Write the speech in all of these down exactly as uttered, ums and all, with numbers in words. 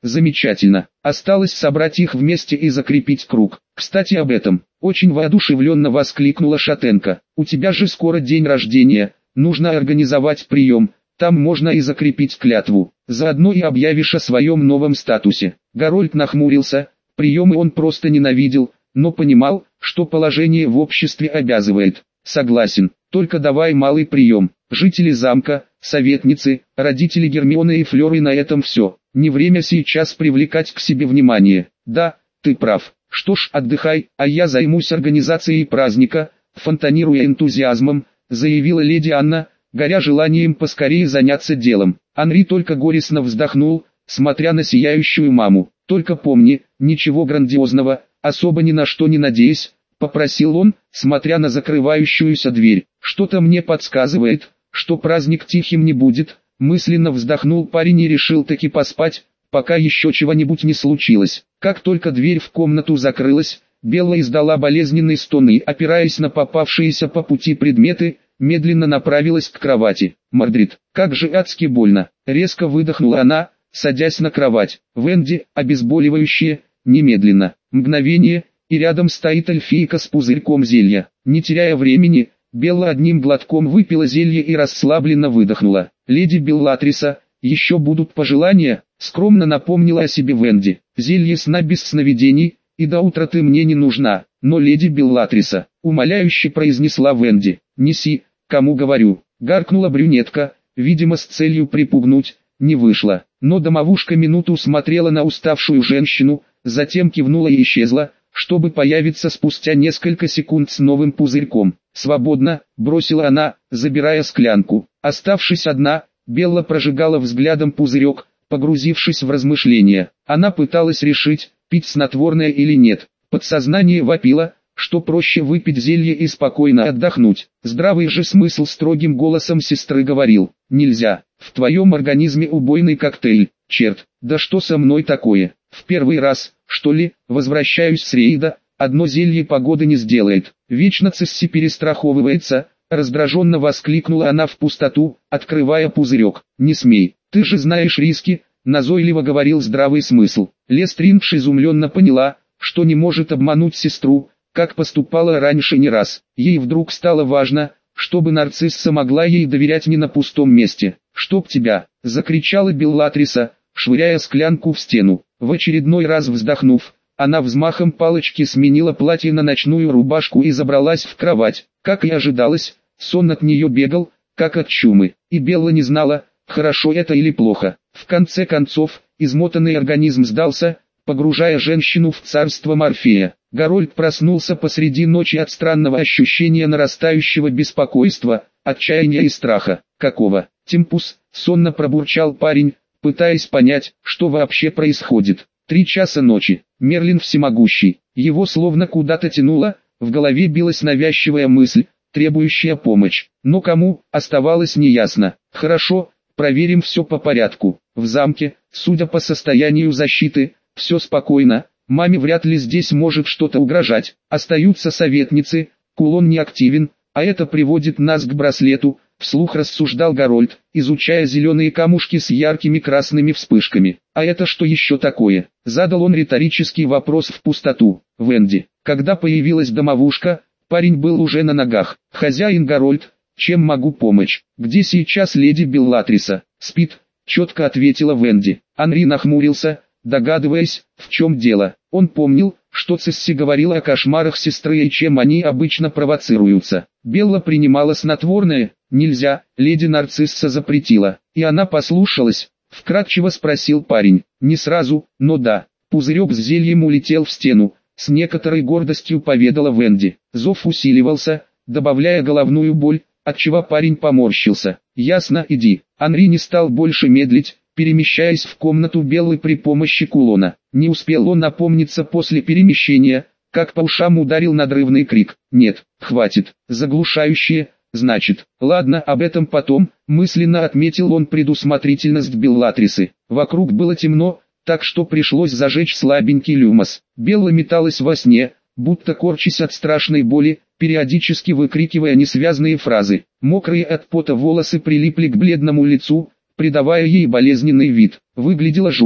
Замечательно. Осталось собрать их вместе и закрепить круг. Кстати, об этом. Очень воодушевленно воскликнула Шатенко. У тебя же скоро день рождения. Нужно организовать прием. Там можно и закрепить клятву. Заодно и объявишь о своем новом статусе. Гарольд нахмурился. Приемы он просто ненавидел, но понимал, что положение в обществе обязывает. Согласен, только давай малый прием. Жители замка, советницы, родители Гермионы и Флёры, на этом все. Не время сейчас привлекать к себе внимание. Да, ты прав. Что ж, отдыхай, а я займусь организацией праздника, фонтанируя энтузиазмом, заявила леди Анна, горя желанием поскорее заняться делом. Анри только горестно вздохнул, смотря на сияющую маму. Только помни, ничего грандиозного, особо ни на что не надеясь, попросил он, смотря на закрывающуюся дверь. Что-то мне подсказывает, что праздник тихим не будет. Мысленно вздохнул парень и решил таки поспать, пока еще чего-нибудь не случилось. Как только дверь в комнату закрылась, Белла издала болезненный стон и, опираясь на попавшиеся по пути предметы, медленно направилась к кровати. «Мардрид, как же адски больно!» Резко выдохнула она, садясь на кровать. «Венди, обезболивающее, немедленно!» Мгновение, и рядом стоит эльфийка с пузырьком зелья. Не теряя времени, Белла одним глотком выпила зелье и расслабленно выдохнула. «Леди Беллатриса, еще будут пожелания?» Скромно напомнила о себе Венди. «Зелье сна без сновидений, и до утра ты мне не нужна, но леди Беллатриса», умоляюще произнесла Венди. «Неси, кому говорю», гаркнула брюнетка, видимо с целью припугнуть. Не вышло, но домовушка минуту смотрела на уставшую женщину, затем кивнула и исчезла, чтобы появиться спустя несколько секунд с новым пузырьком. «Свободно», бросила она, забирая склянку. Оставшись одна, Белла прожигала взглядом пузырек, погрузившись в размышления. Она пыталась решить, пить снотворное или нет. Подсознание вопило, что проще выпить зелье и спокойно отдохнуть. Здравый же смысл строгим голосом сестры говорил: «Нельзя, в твоем организме убойный коктейль, черт, да что со мной такое? В первый раз, что ли, возвращаюсь с рейда, одно зелье погоды не сделает, вечно Цесси перестраховывается», раздраженно воскликнула она в пустоту, открывая пузырек. «Не смей, ты же знаешь риски», назойливо говорил здравый смысл. Лестриндж изумленно поняла, что не может обмануть сестру, как поступала раньше не раз. Ей вдруг стало важно, чтобы нарцисса могла ей доверять не на пустом месте. «Чтоб тебя!» — закричала Беллатриса, швыряя склянку в стену. В очередной раз вздохнув, она взмахом палочки сменила платье на ночную рубашку и забралась в кровать. Как и ожидалось, сон от нее бегал, как от чумы, и Белла не знала, хорошо это или плохо. В конце концов, измотанный организм сдался, погружая женщину в царство Морфея. Гарольд проснулся посреди ночи от странного ощущения нарастающего беспокойства, отчаяния и страха. «Какого? Темпус?» — сонно пробурчал парень, пытаясь понять, что вообще происходит. Три часа ночи. Мерлин всемогущий. Его словно куда-то тянуло, в голове билась навязчивая мысль, требующая помощь. Но кому, оставалось неясно. «Хорошо, проверим все по порядку. В замке, судя по состоянию защиты, все спокойно. Маме вряд ли здесь может что-то угрожать. Остаются советницы, кулон не активен, а это приводит нас к браслету», вслух рассуждал Гарольд, изучая зеленые камушки с яркими красными вспышками. «А это что еще такое?» Задал он риторический вопрос в пустоту. «Венди». Когда появилась домовушка, парень был уже на ногах. «Хозяин Гарольд, чем могу помочь?» «Где сейчас леди Беллатриса?» «Спит», четко ответила Венди. Анри нахмурился, догадываясь, в чем дело. Он помнил, что Цесси говорила о кошмарах сестры и чем они обычно провоцируются. Белла принимала снотворное. «Нельзя, леди Нарцисса запретила». «И она послушалась?» — вкратчиво спросил парень. «Не сразу, но да». Пузырек с зельем улетел в стену, с некоторой гордостью поведала Венди. Зов усиливался, добавляя головную боль, отчего парень поморщился. «Ясно, иди». Анри не стал больше медлить, перемещаясь в комнату Беллы при помощи кулона. Не успел он опомниться после перемещения, как по ушам ударил надрывный крик. «Нет, хватит, заглушающее». «Значит, ладно, об этом потом», мысленно отметил он предусмотрительность Беллатрисы. Вокруг было темно, так что пришлось зажечь слабенький люмос. Белла металась во сне, будто корчась от страшной боли, периодически выкрикивая несвязные фразы. Мокрые от пота волосы прилипли к бледному лицу, придавая ей болезненный вид. Выглядела жутко.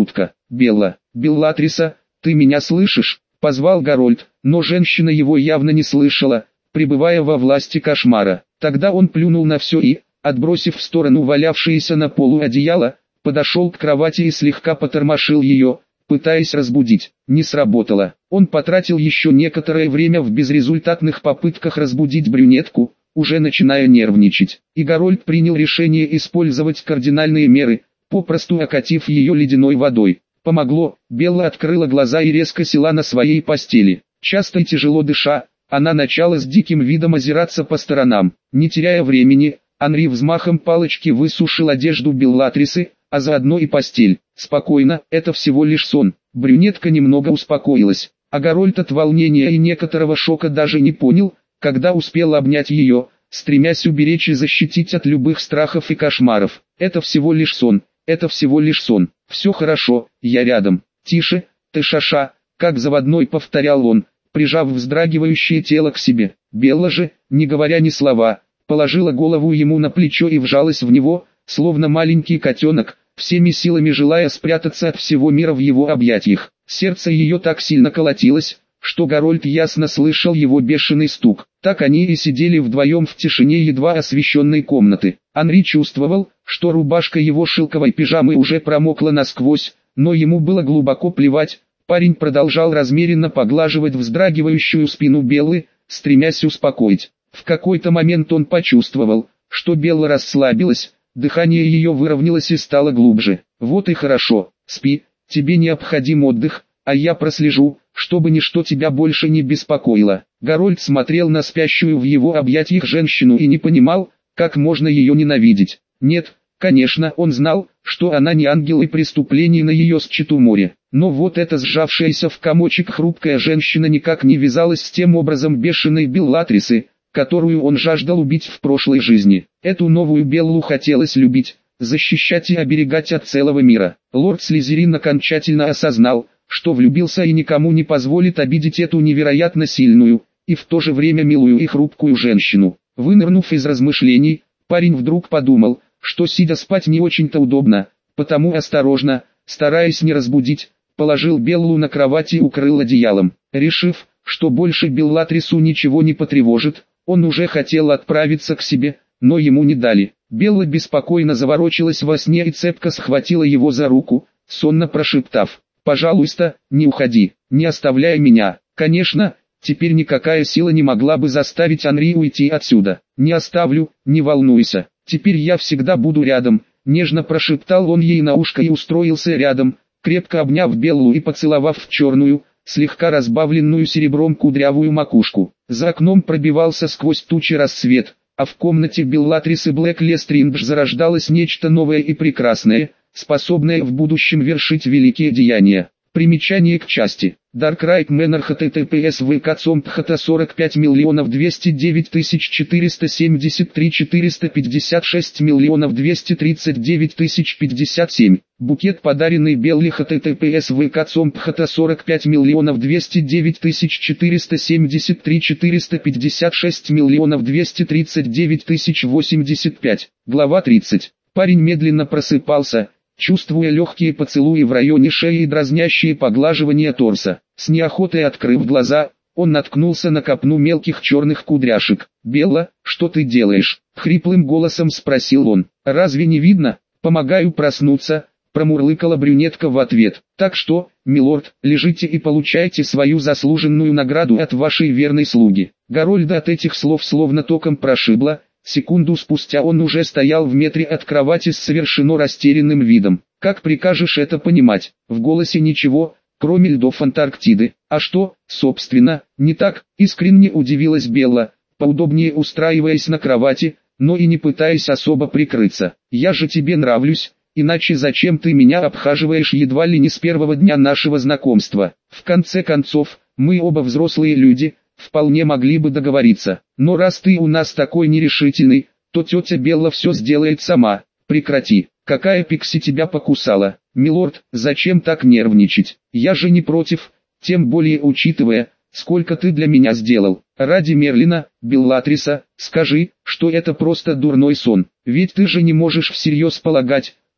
Белла, Беллатриса, ты меня слышишь?» — позвал Гарольд, но женщина его явно не слышала, пребывая во власти кошмара. Тогда он плюнул на все и, отбросив в сторону валявшееся на полу одеяло, подошел к кровати и слегка потормошил ее, пытаясь разбудить. Не сработало. Он потратил еще некоторое время в безрезультатных попытках разбудить брюнетку, уже начиная нервничать. И Гарольд принял решение использовать кардинальные меры, попросту окатив ее ледяной водой. Помогло, Белла открыла глаза и резко села на своей постели. Часто и тяжело дыша, она начала с диким видом озираться по сторонам. Не теряя времени, Анри взмахом палочки высушил одежду Беллатрисы, а заодно и постель. «Спокойно, это всего лишь сон». Брюнетка немного успокоилась, а Гарольд от волнения и некоторого шока даже не понял, когда успел обнять ее, стремясь уберечь и защитить от любых страхов и кошмаров. «Это всего лишь сон, это всего лишь сон. Все хорошо, я рядом. Тише, ты шаша», как заводной повторял он, прижав вздрагивающее тело к себе. Белла же, не говоря ни слова, положила голову ему на плечо и вжалась в него, словно маленький котенок, всеми силами желая спрятаться от всего мира в его объятиях. Сердце ее так сильно колотилось, что Гарольд ясно слышал его бешеный стук. Так они и сидели вдвоем в тишине едва освещенной комнаты. Анри чувствовал, что рубашка его шелковой пижамы уже промокла насквозь, но ему было глубоко плевать. Парень продолжал размеренно поглаживать вздрагивающую спину Беллы, стремясь успокоить. В какой-то момент он почувствовал, что Белла расслабилась, дыхание ее выровнялось и стало глубже. «Вот и хорошо, спи, тебе необходим отдых, а я прослежу, чтобы ничто тебя больше не беспокоило». Гарольд смотрел на спящую в его объятиях женщину и не понимал, как можно ее ненавидеть. Нет, конечно, он знал, что она не ангел и преступлений на ее счету море. Но вот эта сжавшаяся в комочек хрупкая женщина никак не вязалась с тем образом бешеной Беллатрисы, которую он жаждал убить в прошлой жизни. Эту новую Беллу хотелось любить, защищать и оберегать от целого мира. Лорд Слизерин окончательно осознал, что влюбился и никому не позволит обидеть эту невероятно сильную, и в то же время милую и хрупкую женщину. Вынырнув из размышлений, парень вдруг подумал, что сидя спать не очень-то удобно, потому осторожно, стараясь не разбудить, положил Беллу на кровать и укрыл одеялом. Решив, что больше Беллатрису ничего не потревожит, он уже хотел отправиться к себе, но ему не дали. Белла беспокойно заворочилась во сне и цепко схватила его за руку, сонно прошептав: «Пожалуйста, не уходи, не оставляй меня». Конечно, теперь никакая сила не могла бы заставить Анри уйти отсюда. «Не оставлю, не волнуйся, теперь я всегда буду рядом», нежно прошептал он ей на ушко и устроился рядом, крепко обняв Беллу и поцеловав в черную, слегка разбавленную серебром кудрявую макушку. За окном пробивался сквозь тучи рассвет, а в комнате Беллатрисы Блэк Лестриндж зарождалось нечто новое и прекрасное, способное в будущем вершить великие деяния. Примечание к части. Darkrai Manor https vk сорок пять миллионов двести девять тысяч четыреста семьдесят три четыреста пятьдесят шесть миллионов двести тридцать девять тысяч пятьдесят семь. Букет, подаренный Белле https vk сорок пять миллионов двести девять тысяч четыреста семьдесят три четыреста пятьдесят шесть миллионов двести тридцать девять тысяч восемьдесят пять. Глава тридцать. Парень медленно просыпался, чувствуя легкие поцелуи в районе шеи и дразнящие поглаживания торса. С неохотой открыв глаза, он наткнулся на копну мелких черных кудряшек. «Белла, что ты делаешь?» — хриплым голосом спросил он. «Разве не видно? Помогаю проснуться», — промурлыкала брюнетка в ответ. «Так что, милорд, лежите и получайте свою заслуженную награду от вашей верной слуги». Гарольда от этих слов словно током прошибло. Секунду спустя он уже стоял в метре от кровати с совершенно растерянным видом. «Как прикажешь это понимать?» В голосе ничего, кроме льдов Антарктиды. «А что, собственно, не так?» — искренне удивилась Белла, поудобнее устраиваясь на кровати, но и не пытаясь особо прикрыться. «Я же тебе нравлюсь, иначе зачем ты меня обхаживаешь едва ли не с первого дня нашего знакомства? В конце концов, мы оба взрослые люди, вполне могли бы договориться. Но раз ты у нас такой нерешительный, то тетя Белла все сделает сама. Прекрати. Какая пикси тебя покусала? Милорд, зачем так нервничать? Я же не против, тем более учитывая, сколько ты для меня сделал. Ради Мерлина, Беллатриса, скажи, что это просто дурной сон. Ведь ты же не можешь всерьез полагать,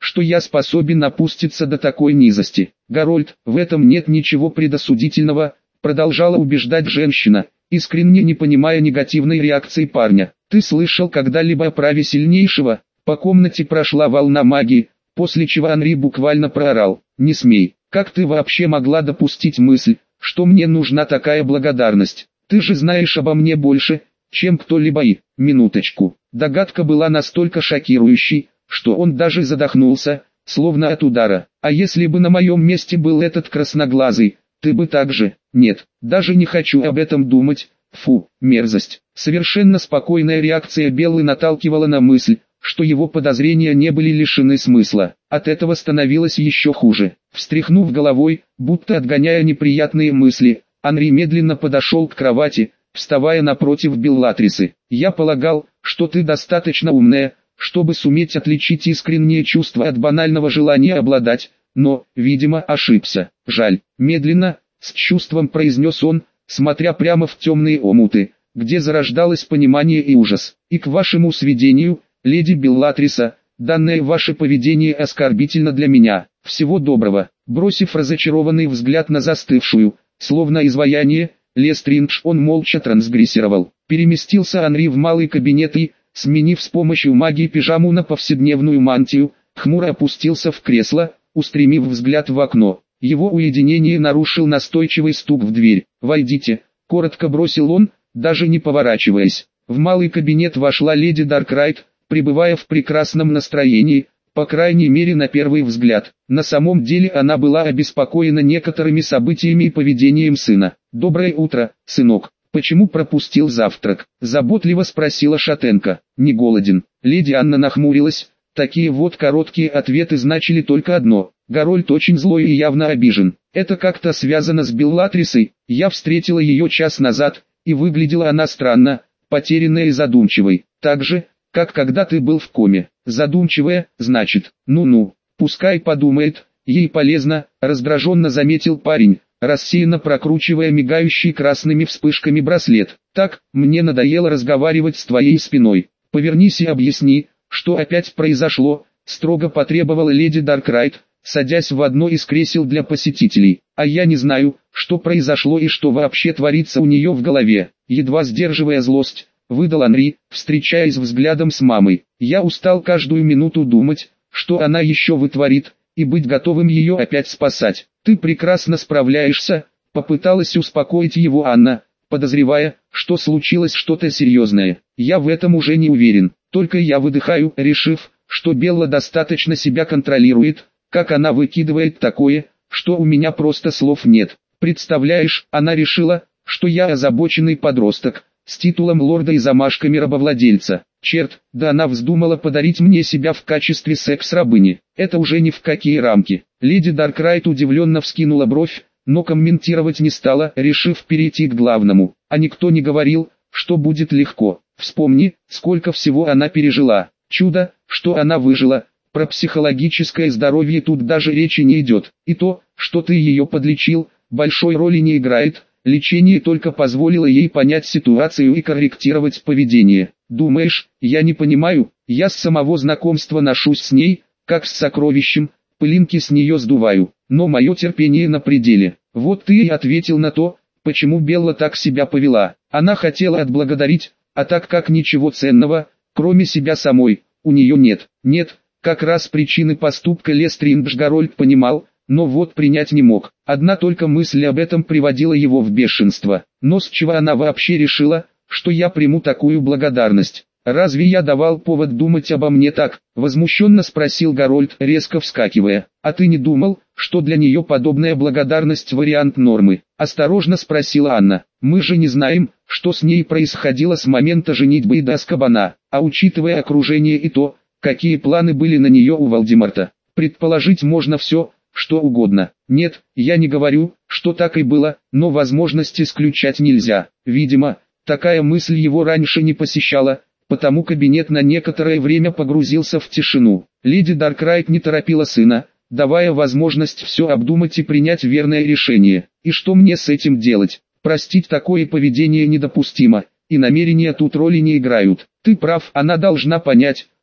что я способен опуститься до такой низости. Гарольд, в этом нет ничего предосудительного, продолжала убеждать женщина, искренне не понимая негативной реакции парня. Ты слышал когда-либо о праве сильнейшего? По комнате прошла волна магии, после чего Анри буквально проорал: «Не смей, как ты вообще могла допустить мысль, что мне нужна такая благодарность? Ты же знаешь обо мне больше, чем кто-либо и...» Минуточку. Догадка была настолько шокирующей, что он даже задохнулся, словно от удара. А если бы на моем месте был этот красноглазый, ты бы так же... Нет, даже не хочу об этом думать. Фу, мерзость. Совершенно спокойная реакция Беллы наталкивала на мысль, что его подозрения не были лишены смысла. От этого становилось еще хуже. Встряхнув головой, будто отгоняя неприятные мысли, Анри медленно подошел к кровати, вставая напротив Беллатрисы. «Я полагал, что ты достаточно умная, чтобы суметь отличить искренние чувства от банального желания обладать, но, видимо, ошибся. Жаль». Медленно, с чувством произнес он, смотря прямо в темные омуты, где зарождалось понимание и ужас. «И к вашему сведению, леди Беллатриса, данное ваше поведение оскорбительно для меня. Всего доброго». Бросив разочарованный взгляд на застывшую, словно изваяние, Лестриндж, он молча трансгрессировал. Переместился Анри в малый кабинет и, сменив с помощью магии пижаму на повседневную мантию, хмуро опустился в кресло, устремив взгляд в окно. Его уединение нарушил настойчивый стук в дверь. «Войдите», — коротко бросил он, даже не поворачиваясь. В малый кабинет вошла леди Даркрайт, пребывая в прекрасном настроении, по крайней мере на первый взгляд. На самом деле она была обеспокоена некоторыми событиями и поведением сына. «Доброе утро, сынок. Почему пропустил завтрак?» – заботливо спросила шатенка. «Не голоден». Леди Анна нахмурилась. Такие вот короткие ответы значили только одно: Гарольд очень злой и явно обижен. Это как-то связано с Беллатрисой. Я встретила ее час назад, и выглядела она странно, потерянной и задумчивой. Так же, как когда ты был в коме. Задумчивая, значит. Ну-ну, пускай подумает, ей полезно, раздраженно заметил парень, рассеянно прокручивая мигающий красными вспышками браслет. Так, мне надоело разговаривать с твоей спиной. Повернись и объясни, что опять произошло, строго потребовала леди Даркрайт, садясь в одно из кресел для посетителей. А я не знаю, что произошло и что вообще творится у нее в голове. Едва сдерживая злость, выдал Анри, встречаясь взглядом с мамой. Я устал каждую минуту думать, что она еще вытворит, и быть готовым ее опять спасать. Ты прекрасно справляешься, попыталась успокоить его Анна, подозревая, что случилось что-то серьезное. Я в этом уже не уверен, только я выдыхаю, решив, что Белла достаточно себя контролирует, как она выкидывает такое, что у меня просто слов нет. Представляешь, она решила, что я озабоченный подросток, с титулом лорда и замашками рабовладельца. Черт, да она вздумала подарить мне себя в качестве секс-рабыни. Это уже ни в какие рамки. Леди Даркрайт удивленно вскинула бровь, но комментировать не стала, решив перейти к главному. А никто не говорил, что будет легко. Вспомни, сколько всего она пережила. Чудо, что она выжила. Про психологическое здоровье тут даже речи не идет. И то, что ты ее подлечил, большой роли не играет. Лечение только позволило ей понять ситуацию и корректировать поведение. Думаешь, я не понимаю? Я с самого знакомства ношусь с ней, как с сокровищем, пылинки с нее сдуваю, но мое терпение на пределе. Вот ты и ответил на то, почему Белла так себя повела. Она хотела отблагодарить, а так как ничего ценного, кроме себя самой, у нее нет. Нет, как раз причины поступка Лестриндж Гарольд понимал, но вот принять не мог. Одна только мысль об этом приводила его в бешенство. Но с чего она вообще решила, что я приму такую благодарность? Разве я давал повод думать обо мне так? Возмущенно спросил Гарольд, резко вскакивая. А ты не думал, что для нее подобная благодарность вариант нормы? Осторожно спросила Анна. Мы же не знаем, что с ней происходило с момента женитьбы и до Азкабана. А учитывая окружение и то, какие планы были на нее у Волдеморта, предположить можно все, что угодно. Нет, я не говорю, что так и было, но возможность исключать нельзя. Видимо, такая мысль его раньше не посещала, потому кабинет на некоторое время погрузился в тишину. Леди Даркрайт не торопила сына, давая возможность все обдумать и принять верное решение. И что мне с этим делать? Простить такое поведение недопустимо, и намерения тут роли не играют. Ты прав, она должна понять,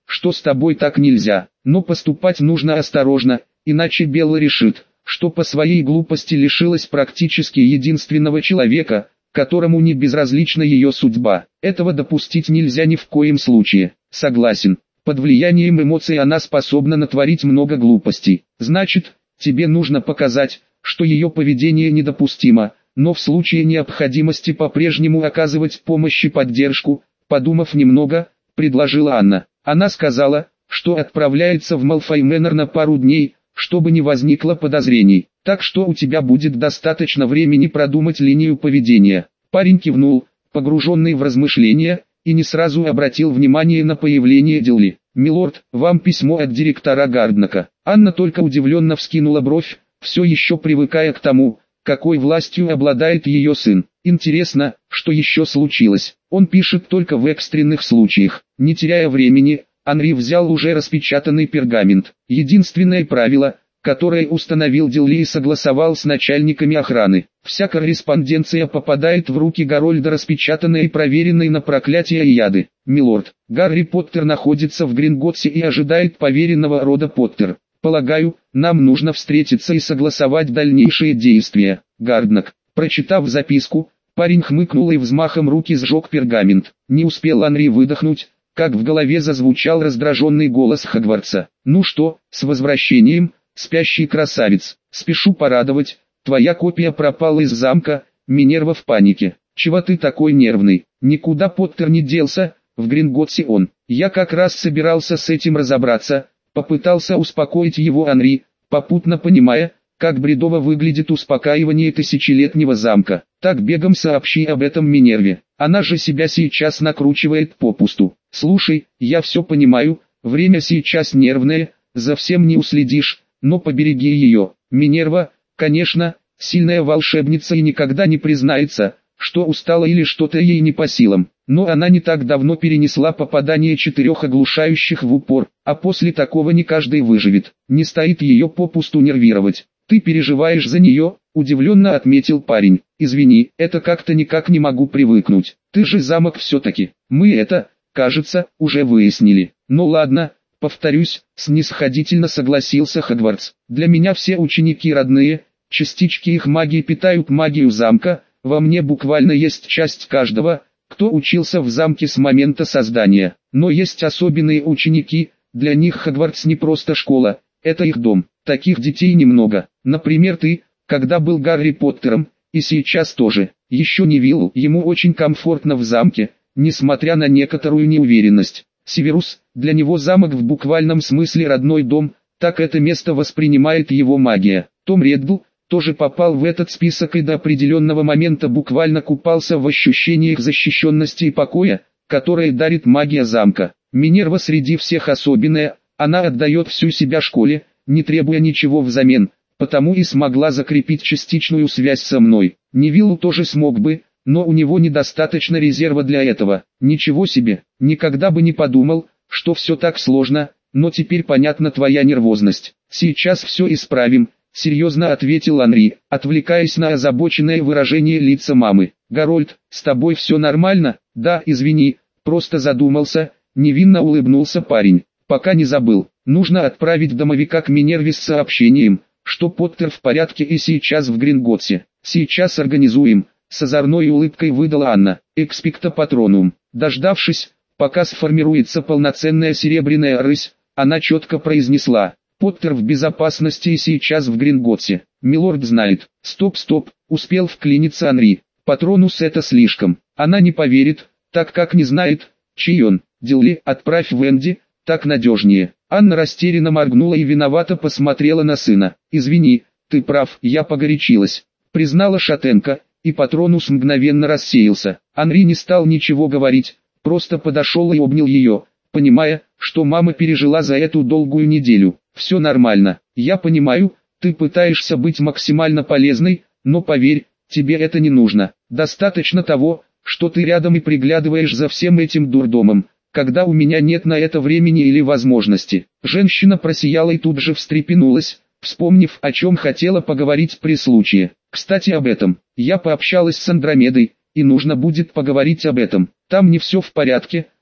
что с тобой так нельзя, но поступать нужно осторожно, иначе Белла решит, что по своей глупости лишилась практически единственного человека, которому не безразлична ее судьба. Этого допустить нельзя ни в коем случае. Согласен, под влиянием эмоций она способна натворить много глупостей. Значит, тебе нужно показать, что ее поведение недопустимо, но в случае необходимости по-прежнему оказывать помощь и поддержку. Подумав немного, предложила Анна. Она сказала, что отправляется в Малфой Мэннер на пару дней, чтобы не возникло подозрений. Так что у тебя будет достаточно времени продумать линию поведения. Парень кивнул, погруженный в размышления, и не сразу обратил внимание на появление Дилли. «Милорд, вам письмо от директора Гарднака». Анна только удивленно вскинула бровь, все еще привыкая к тому, какой властью обладает ее сын. Интересно, что еще случилось. Он пишет только в экстренных случаях. Не теряя времени, Анри взял уже распечатанный пергамент. Единственное правило, которое установил Дилли и согласовал с начальниками охраны. Вся корреспонденция попадает в руки Гарольда, распечатанной и проверенной на проклятия и яды. «Милорд, Гарри Поттер находится в Гринготтсе и ожидает поверенного рода Поттер. Полагаю, нам нужно встретиться и согласовать дальнейшие действия». Гарднак. Прочитав записку, парень хмыкнул и взмахом руки сжег пергамент. Не успел Анри выдохнуть, как в голове зазвучал раздраженный голос Хогвартса. «Ну что, с возвращением, спящий красавец, спешу порадовать, твоя копия пропала из замка». Минерва в панике. «Чего ты такой нервный? Никуда Поттер не делся, в Гринготтсе он. Я как раз собирался с этим разобраться», попытался успокоить его Анри, попутно понимая, как бредово выглядит успокаивание тысячелетнего замка. «Так бегом сообщи об этом Минерве, она же себя сейчас накручивает попусту. Слушай, я все понимаю, время сейчас нервное, за всем не уследишь, но побереги ее». Минерва, конечно, сильная волшебница и никогда не признается, что устала или что-то ей не по силам. Но она не так давно перенесла попадание четырех оглушающих в упор, а после такого не каждый выживет. Не стоит ее попусту нервировать. «Ты переживаешь за нее?» – удивленно отметил парень. «Извини, это как-то никак не могу привыкнуть. Ты же замок все-таки. Мы это, кажется, уже выяснили. Ну ладно, повторюсь», – снисходительно согласился Хогвартс. «Для меня все ученики родные, частички их магии питают магию замка, во мне буквально есть часть каждого, кто учился в замке с момента создания. Но есть особенные ученики, для них Хогвартс не просто школа, это их дом. Таких детей немного. Например, ты, когда был Гарри Поттером, и сейчас тоже. Еще Невиллу, ему очень комфортно в замке, несмотря на некоторую неуверенность. Северус, для него замок в буквальном смысле родной дом, так это место воспринимает его магия. Том Реддл тоже попал в этот список и до определенного момента буквально купался в ощущениях защищенности и покоя, которые дарит магия замка. Минерва среди всех особенная, она отдает всю себя школе, не требуя ничего взамен, потому и смогла закрепить частичную связь со мной. Невиллу тоже смог бы, но у него недостаточно резерва для этого. Ничего себе, никогда бы не подумал, что все так сложно, но теперь понятна твоя нервозность. Сейчас все исправим, серьезно ответил Анри, отвлекаясь на озабоченное выражение лица мамы. «Гарольд, с тобой все нормально?» «Да, извини, просто задумался», невинно улыбнулся парень. «Пока не забыл, нужно отправить домовика к Минерве с сообщением, что Поттер в порядке и сейчас в Гринготтсе. Сейчас организуем», с озорной улыбкой выдала Анна. «Экспекто патронум». Дождавшись, пока сформируется полноценная серебряная рысь, она четко произнесла: «Поттер в безопасности и сейчас в Гринготтсе. Милорд знает». «Стоп, стоп», успел вклиниться Анри. «Патронус это слишком. Она не поверит, так как не знает, чей он». «Дилли, отправь Венди, так надежнее». Анна растерянно моргнула и виновато посмотрела на сына. «Извини, ты прав, я погорячилась», признала шатенка, и Патронус мгновенно рассеялся. Анри не стал ничего говорить, просто подошел и обнял ее, понимая, что мама пережила за эту долгую неделю. «Все нормально, я понимаю, ты пытаешься быть максимально полезной, но поверь, тебе это не нужно. Достаточно того, что ты рядом и приглядываешь за всем этим дурдомом, когда у меня нет на это времени или возможности». Женщина просияла и тут же встрепенулась, вспомнив, о чем хотела поговорить при случае. «Кстати, об этом. Я пообщалась с Андромедой, и нужно будет поговорить об этом. Там не все в порядке,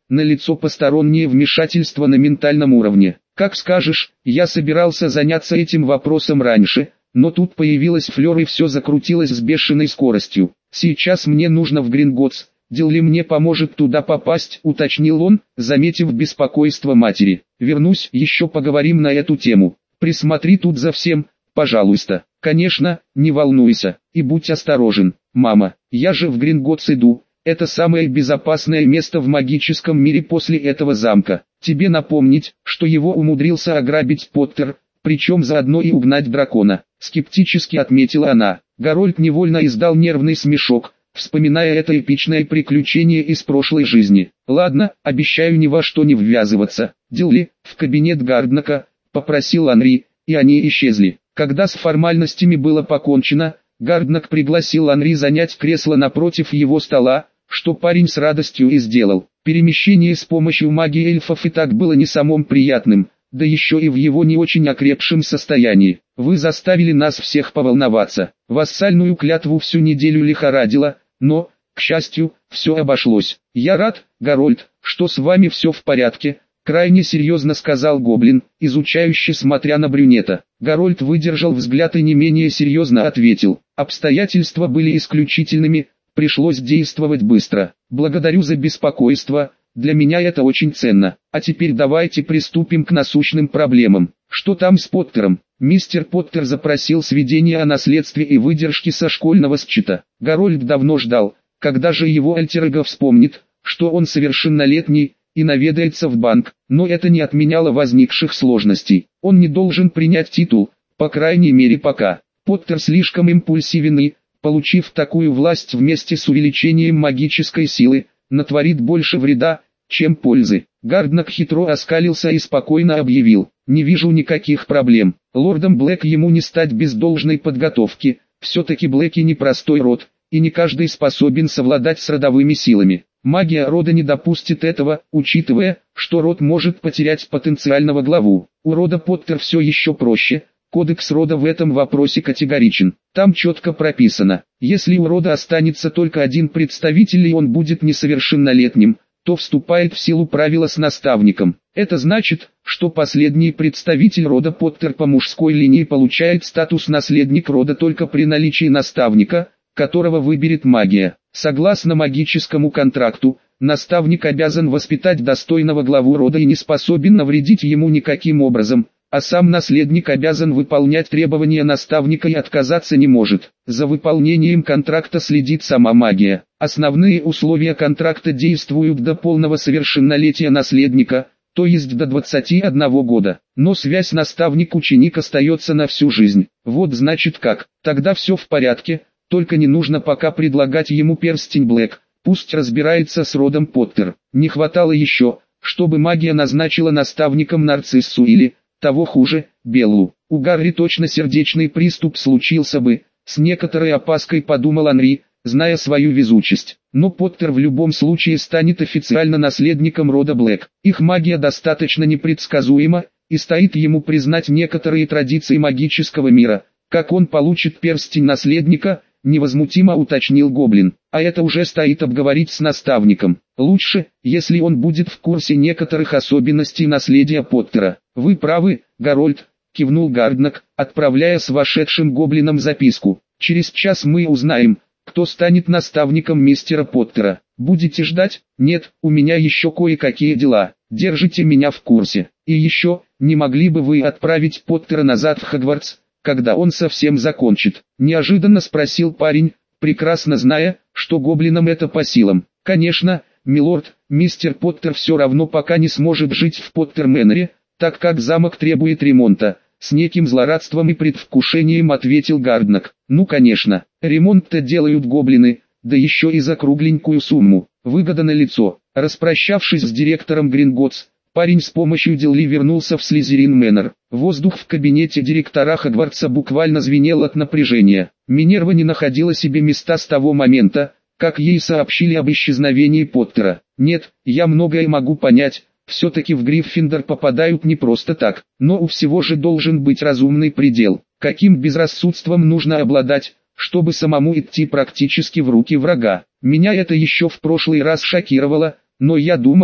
налицо постороннее вмешательство на ментальном уровне. Как скажешь, я собирался заняться этим вопросом раньше, но тут появилась Флёр и все закрутилось с бешеной скоростью. Сейчас мне нужно в Гринготтс, Дилли мне поможет туда попасть, уточнил он, заметив беспокойство матери. Вернусь, еще поговорим на эту тему. Присмотри тут за всем, пожалуйста. Конечно, не волнуйся, и будь осторожен. Мама, я же в Гринготтс иду, это самое безопасное место в магическом мире после этого замка. Тебе напомнить, что его умудрился ограбить Поттер, причем заодно и угнать дракона. Скептически отметила она. Гарольд невольно издал нервный смешок, вспоминая это эпичное приключение из прошлой жизни. Ладно, обещаю ни во что не ввязываться. Дилли, в кабинет Гарднака, попросил Анри, и они исчезли. Когда с формальностями было покончено, Гарднак пригласил Анри занять кресло напротив его стола, что парень с радостью и сделал. Перемещение с помощью магии эльфов и так было не самым приятным, да еще и в его не очень окрепшем состоянии. Вы заставили нас всех поволноваться. Вассальную клятву всю неделю лихорадило, но, к счастью, все обошлось. Я рад, Гарольд, что с вами все в порядке, крайне серьезно сказал гоблин, изучающе смотря на брюнета. Гарольд выдержал взгляд и не менее серьезно ответил. Обстоятельства были исключительными, пришлось действовать быстро. Благодарю за беспокойство, для меня это очень ценно. А теперь давайте приступим к насущным проблемам. Что там с Поттером? Мистер Поттер запросил сведения о наследстве и выдержке со школьного счета. Гарольд давно ждал, когда же его альтер-эго вспомнит, что он совершеннолетний, и наведается в банк, но это не отменяло возникших сложностей. Он не должен принять титул, по крайней мере пока. Поттер слишком импульсивен и, получив такую власть вместе с увеличением магической силы, натворит больше вреда, чем пользы. Гарднак хитро оскалился и спокойно объявил: «Не вижу никаких проблем. Лордом Блэк ему не стать без должной подготовки, все-таки Блэки непростой род, и не каждый способен совладать с родовыми силами. Магия рода не допустит этого, учитывая, что род может потерять потенциального главу. У рода Поттер все еще проще, кодекс рода в этом вопросе категоричен. Там четко прописано, если у рода останется только один представитель и он будет несовершеннолетним, то вступает в силу правило с наставником. Это значит, что последний представитель рода Поттер по мужской линии получает статус наследник рода только при наличии наставника, которого выберет магия. Согласно магическому контракту, наставник обязан воспитать достойного главу рода и не способен навредить ему никаким образом, а сам наследник обязан выполнять требования наставника и отказаться не может. За выполнением контракта следит сама магия. Основные условия контракта действуют до полного совершеннолетия наследника, то есть до двадцати одного года. Но связь наставник-ученик остается на всю жизнь. Вот значит как, тогда все в порядке, только не нужно пока предлагать ему перстень Блэк, пусть разбирается с родом Поттер. Не хватало еще, чтобы магия назначила наставником Нарциссу или, того хуже, Беллу. У Гарри точно сердечный приступ случился бы, с некоторой опаской подумал Анри, зная свою везучесть. Но Поттер в любом случае станет официально наследником рода Блэк. Их магия достаточно непредсказуема, и стоит ему признать некоторые традиции магического мира. Как он получит перстень наследника, невозмутимо уточнил гоблин. А это уже стоит обговорить с наставником. Лучше, если он будет в курсе некоторых особенностей наследия Поттера. Вы правы, Гарольд, кивнул Гарднак, отправляя с вошедшим гоблином записку. Через час мы узнаем, кто станет наставником мистера Поттера. Будете ждать? Нет, у меня еще кое-какие дела. Держите меня в курсе. И еще, не могли бы вы отправить Поттера назад в Хогвартс, когда он совсем закончит? Неожиданно спросил парень, прекрасно зная, что гоблинам это по силам. Конечно, милорд, мистер Поттер все равно пока не сможет жить в Поттер-Мэннере, так как замок требует ремонта. С неким злорадством и предвкушением ответил Гарднак. Ну конечно, ремонт-то делают гоблины, да еще и за кругленькую сумму. Выгода налицо. Распрощавшись с директором Гринготтс, парень с помощью Дилли вернулся в Слизерин Мэннер. Воздух в кабинете директора Хогвартса буквально звенел от напряжения. Минерва не находила себе места с того момента, как ей сообщили об исчезновении Поттера. Нет, я многое могу понять, все-таки в Гриффиндор попадают не просто так, но у всего же должен быть разумный предел. Каким безрассудством нужно обладать, чтобы самому идти практически в руки врага? Меня это еще в прошлый раз шокировало, но я думала,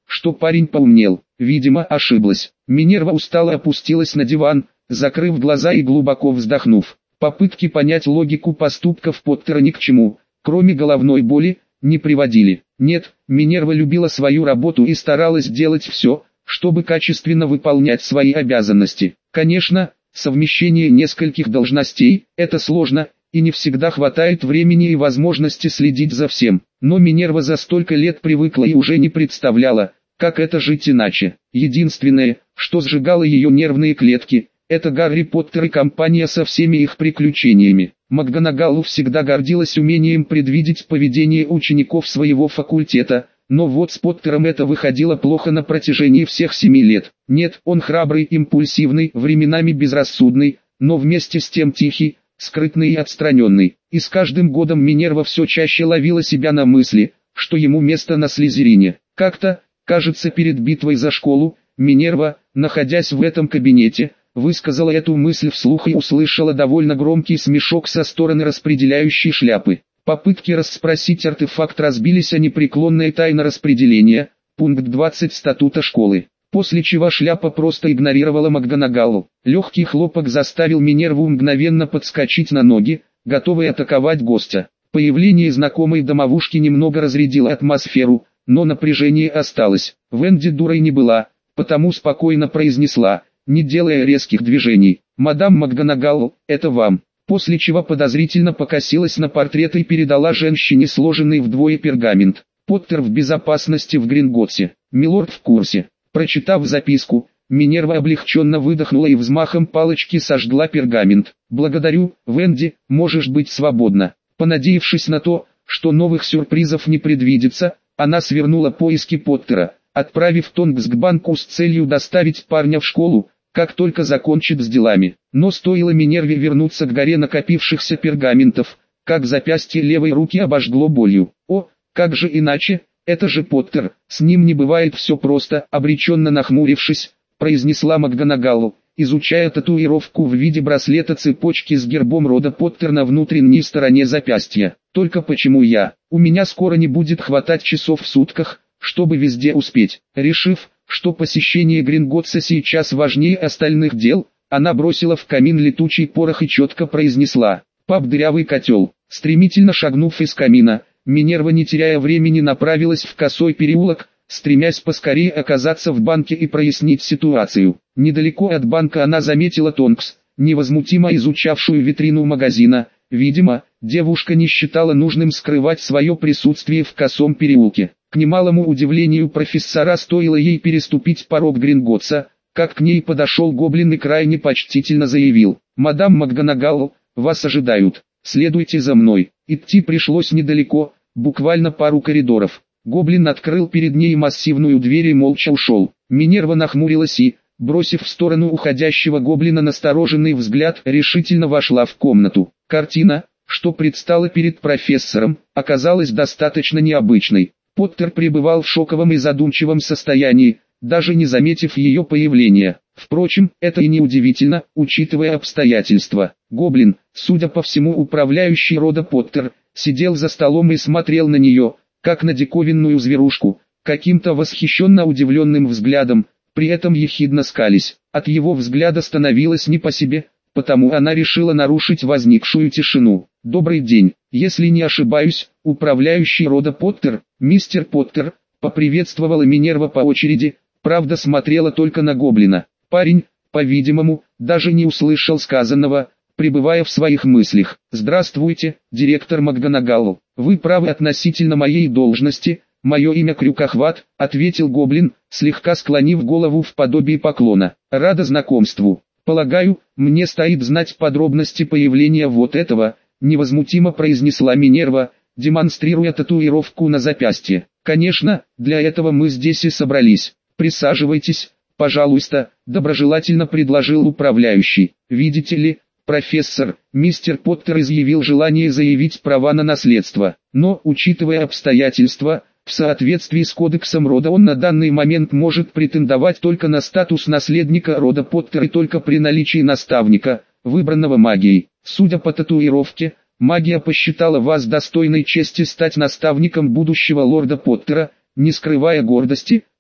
что парень поумнел. Видимо, ошиблась. Минерва устало опустилась на диван, закрыв глаза и глубоко вздохнув. Попытки понять логику поступков Поттера ни к чему, кроме головной боли, не приводили. Нет, Минерва любила свою работу и старалась делать все, чтобы качественно выполнять свои обязанности. Конечно, совмещение нескольких должностей – это сложно, и не всегда хватает времени и возможности следить за всем. Но Минерва за столько лет привыкла и уже не представляла, как это жить иначе. Единственное, что сжигало ее нервные клетки, это Гарри Поттер и компания со всеми их приключениями. МакГонагалл всегда гордилась умением предвидеть поведение учеников своего факультета, но вот с Поттером это выходило плохо на протяжении всех семи лет. Нет, он храбрый, импульсивный, временами безрассудный, но вместе с тем тихий, скрытный и отстраненный. И с каждым годом Минерва все чаще ловила себя на мысли, что ему место на Слизерине. Как-то, кажется, перед битвой за школу, Минерва, находясь в этом кабинете, высказала эту мысль вслух и услышала довольно громкий смешок со стороны распределяющей шляпы. Попытки расспросить артефакт разбились о непреклонное тайна распределения, пункт двадцать статута школы. После чего шляпа просто игнорировала МакГонагалл. Легкий хлопок заставил Минерву мгновенно подскочить на ноги, готовый атаковать гостя. Появление знакомой домовушки немного разрядило атмосферу, но напряжение осталось. Венди дурой не была, потому спокойно произнесла, не делая резких движений: «Мадам МакГонагалл, это вам». После чего подозрительно покосилась на портрет и передала женщине сложенный вдвое пергамент. «Поттер в безопасности в Гринготтсе. Милорд в курсе». Прочитав записку, Минерва облегченно выдохнула и взмахом палочки сожгла пергамент. «Благодарю, Венди, можешь быть свободна». Понадеявшись на то, что новых сюрпризов не предвидится, она свернула поиски Поттера, отправив Тонкс к банку с целью доставить парня в школу, как только закончит с делами. Но стоило Минерве вернуться к горе накопившихся пергаментов, как запястье левой руки обожгло болью. «О, как же иначе? Это же Поттер, с ним не бывает все просто», обреченно нахмурившись, произнесла МакГонагалл, изучая татуировку в виде браслета-цепочки с гербом рода Поттер на внутренней стороне запястья. «Только почему я? У меня скоро не будет хватать часов в сутках, чтобы везде успеть». Решив, что посещение Гринготтса сейчас важнее остальных дел, она бросила в камин летучий порох и четко произнесла: «Пап, дырявый котел». Стремительно шагнув из камина, Минерва, не теряя времени, направилась в Косой переулок, стремясь поскорее оказаться в банке и прояснить ситуацию. Недалеко от банка она заметила Тонкс, невозмутимо изучавшую витрину магазина. Видимо, девушка не считала нужным скрывать свое присутствие в Косом переулке. К немалому удивлению профессора, стоило ей переступить порог Гринготтса, как к ней подошел гоблин и крайне почтительно заявил: «Мадам МакГонагалл, вас ожидают, следуйте за мной». Идти пришлось недалеко, буквально пару коридоров. Гоблин открыл перед ней массивную дверь и молча ушел. Минерва нахмурилась и, бросив в сторону уходящего гоблина настороженный взгляд, решительно вошла в комнату. Картина, что предстала перед профессором, оказалась достаточно необычной. Поттер пребывал в шоковом и задумчивом состоянии, даже не заметив ее появления. Впрочем, это и не удивительно, учитывая обстоятельства. Гоблин, судя по всему управляющий рода Поттер, сидел за столом и смотрел на нее, как на диковинную зверушку, каким-то восхищенно удивленным взглядом, при этом ехидно скались. От его взгляда становилось не по себе, потому она решила нарушить возникшую тишину. «Добрый день, если не ошибаюсь, управляющий рода Поттер, мистер Поттер», поприветствовала Минерва по очереди, правда смотрела только на гоблина. Парень, по-видимому, даже не услышал сказанного, пребывая в своих мыслях. «Здравствуйте, директор МакГонагалл, вы правы относительно моей должности, мое имя Крюкохват», ответил гоблин, слегка склонив голову в подобии поклона. «Рада знакомству. Полагаю, мне стоит знать подробности появления вот этого», невозмутимо произнесла Минерва, демонстрируя татуировку на запястье. «Конечно, для этого мы здесь и собрались. Присаживайтесь, пожалуйста», доброжелательно предложил управляющий. «Видите ли, профессор, мистер Поттер изъявил желание заявить права на наследство, но, учитывая обстоятельства, в соответствии с кодексом рода он на данный момент может претендовать только на статус наследника рода Поттер и только при наличии наставника, выбранного магией. Судя по татуировке, магия посчитала вас достойной чести стать наставником будущего лорда Поттера». Не скрывая гордости,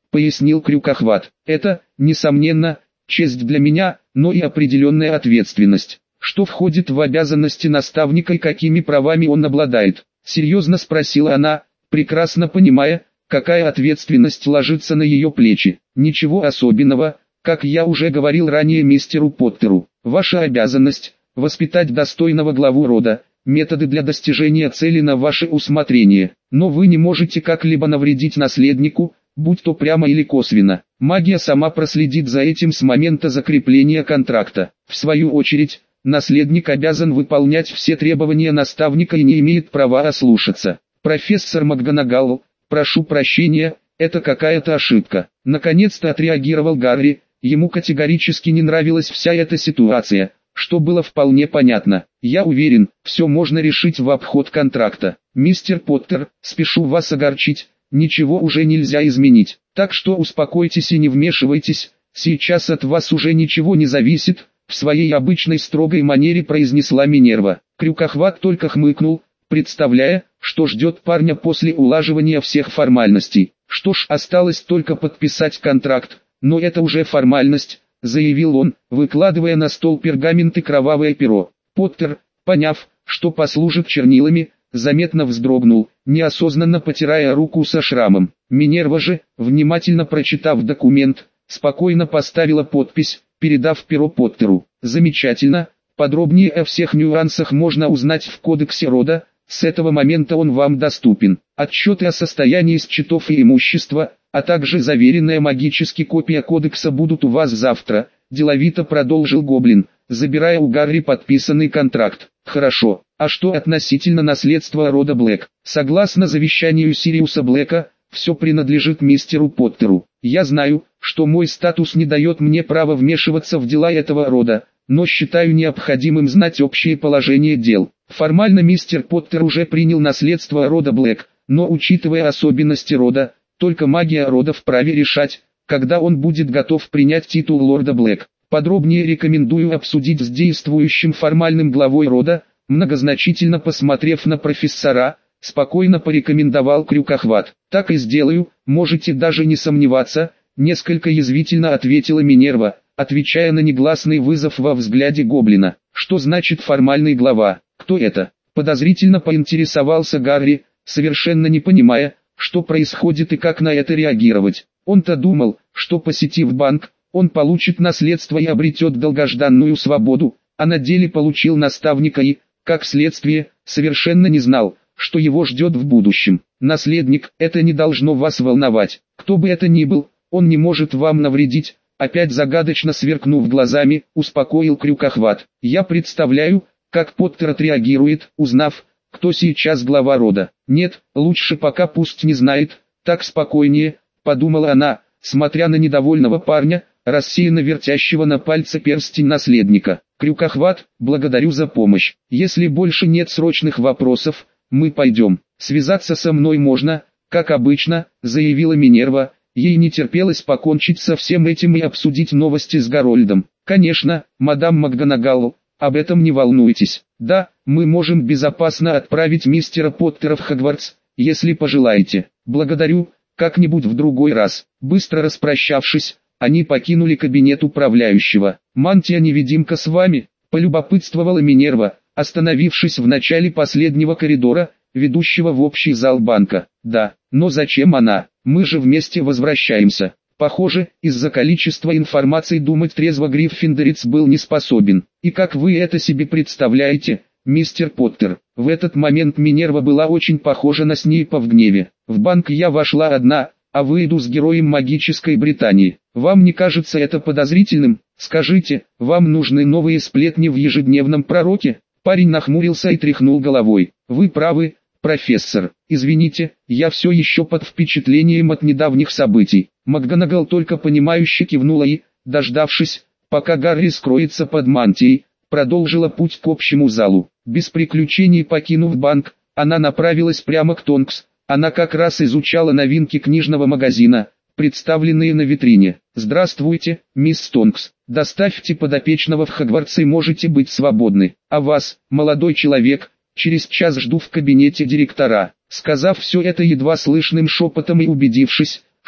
пояснил Крюкохват. Это, несомненно, честь для меня, но и определенная ответственность. Что входит в обязанности наставника и какими правами он обладает? Серьезно спросила она, прекрасно понимая, какая ответственность ложится на ее плечи. Ничего особенного, как я уже говорил ранее мистеру Поттеру. Ваша обязанность – воспитать достойного главу рода, методы для достижения цели на ваше усмотрение. Но вы не можете как-либо навредить наследнику, будь то прямо или косвенно. Магия сама проследит за этим с момента закрепления контракта. В свою очередь, наследник обязан выполнять все требования наставника и не имеет права ослушаться. Профессор МакГонагал, прошу прощения, это какая-то ошибка. Наконец-то отреагировал Гарри, ему категорически не нравилась вся эта ситуация, что было вполне понятно. Я уверен, все можно решить в обход контракта. Мистер Поттер, спешу вас огорчить, ничего уже нельзя изменить. Так что успокойтесь и не вмешивайтесь, сейчас от вас уже ничего не зависит, в своей обычной строгой манере произнесла Минерва. Крюкохват только хмыкнул, представляя, что ждет парня после улаживания всех формальностей. Что ж, осталось только подписать контракт, но это уже формальность, заявил он, выкладывая на стол пергамент и кровавое перо. Поттер, поняв, что послужит чернилами, заметно вздрогнул, неосознанно потирая руку со шрамом. Минерва же, внимательно прочитав документ, спокойно поставила подпись, передав перо Поттеру. Замечательно, подробнее о всех нюансах можно узнать в кодексе рода, с этого момента он вам доступен. Отчеты о состоянии счетов и имущества, а также заверенная магически копия кодекса будут у вас завтра, деловито продолжил Гоблин, забирая у Гарри подписанный контракт. Хорошо, а что относительно наследства рода Блэк? Согласно завещанию Сириуса Блэка, все принадлежит мистеру Поттеру. Я знаю, что мой статус не дает мне права вмешиваться в дела этого рода, но считаю необходимым знать общее положение дел. Формально мистер Поттер уже принял наследство рода Блэк, но учитывая особенности рода, только магия рода вправе решать, когда он будет готов принять титул лорда Блэк. Подробнее рекомендую обсудить с действующим формальным главой рода, многозначительно посмотрев на профессора, спокойно порекомендовал Крюкохват. Так и сделаю, можете даже не сомневаться, несколько язвительно ответила Минерва, отвечая на негласный вызов во взгляде Гоблина. Что значит формальный глава? Кто это? Подозрительно поинтересовался Гарри, совершенно не понимая, что происходит и как на это реагировать. Он-то думал, что посетив банк, он получит наследство и обретет долгожданную свободу, а на деле получил наставника и, как следствие, совершенно не знал, что его ждет в будущем. Наследник, это не должно вас волновать. Кто бы это ни был, он не может вам навредить. Опять загадочно сверкнув глазами, успокоил Крюкохват. Я представляю, как Поттер отреагирует, узнав, кто сейчас глава рода. Нет, лучше пока пусть не знает, так спокойнее, подумала она, смотря на недовольного парня, рассеянно вертящего на пальце перстень наследника. Крюкохват, благодарю за помощь. Если больше нет срочных вопросов, мы пойдем. Связаться со мной можно, как обычно, заявила Минерва. Ей не терпелось покончить со всем этим и обсудить новости с Гарольдом. Конечно, мадам МакГонагал, об этом не волнуйтесь. Да, мы можем безопасно отправить мистера Поттера в Хогвартс, если пожелаете. Благодарю, как-нибудь в другой раз. Быстро распрощавшись, они покинули кабинет управляющего. «Мантия-невидимка с вами?» – полюбопытствовала Минерва, остановившись в начале последнего коридора, ведущего в общий зал банка. «Да, но зачем она? Мы же вместе возвращаемся». Похоже, из-за количества информации думать трезво Гриффиндорец был не способен. «И как вы это себе представляете, мистер Поттер?» В этот момент Минерва была очень похожа на Снейпа в гневе. «В банк я вошла одна, а выйду с героем магической Британии. Вам не кажется это подозрительным? Скажите, вам нужны новые сплетни в ежедневном пророке?» Парень нахмурился и тряхнул головой. «Вы правы, профессор. Извините, я все еще под впечатлением от недавних событий». МакГонагал только понимающе кивнула и, дождавшись, пока Гарри скроется под мантией, продолжила путь к общему залу. Без приключений покинув банк, она направилась прямо к Тонкс. Она как раз изучала новинки книжного магазина, представленные на витрине. «Здравствуйте, мисс Тонкс. Доставьте подопечного в Хогвартс и можете быть свободны. А вас, молодой человек, через час жду в кабинете директора». Сказав все это едва слышным шепотом и убедившись,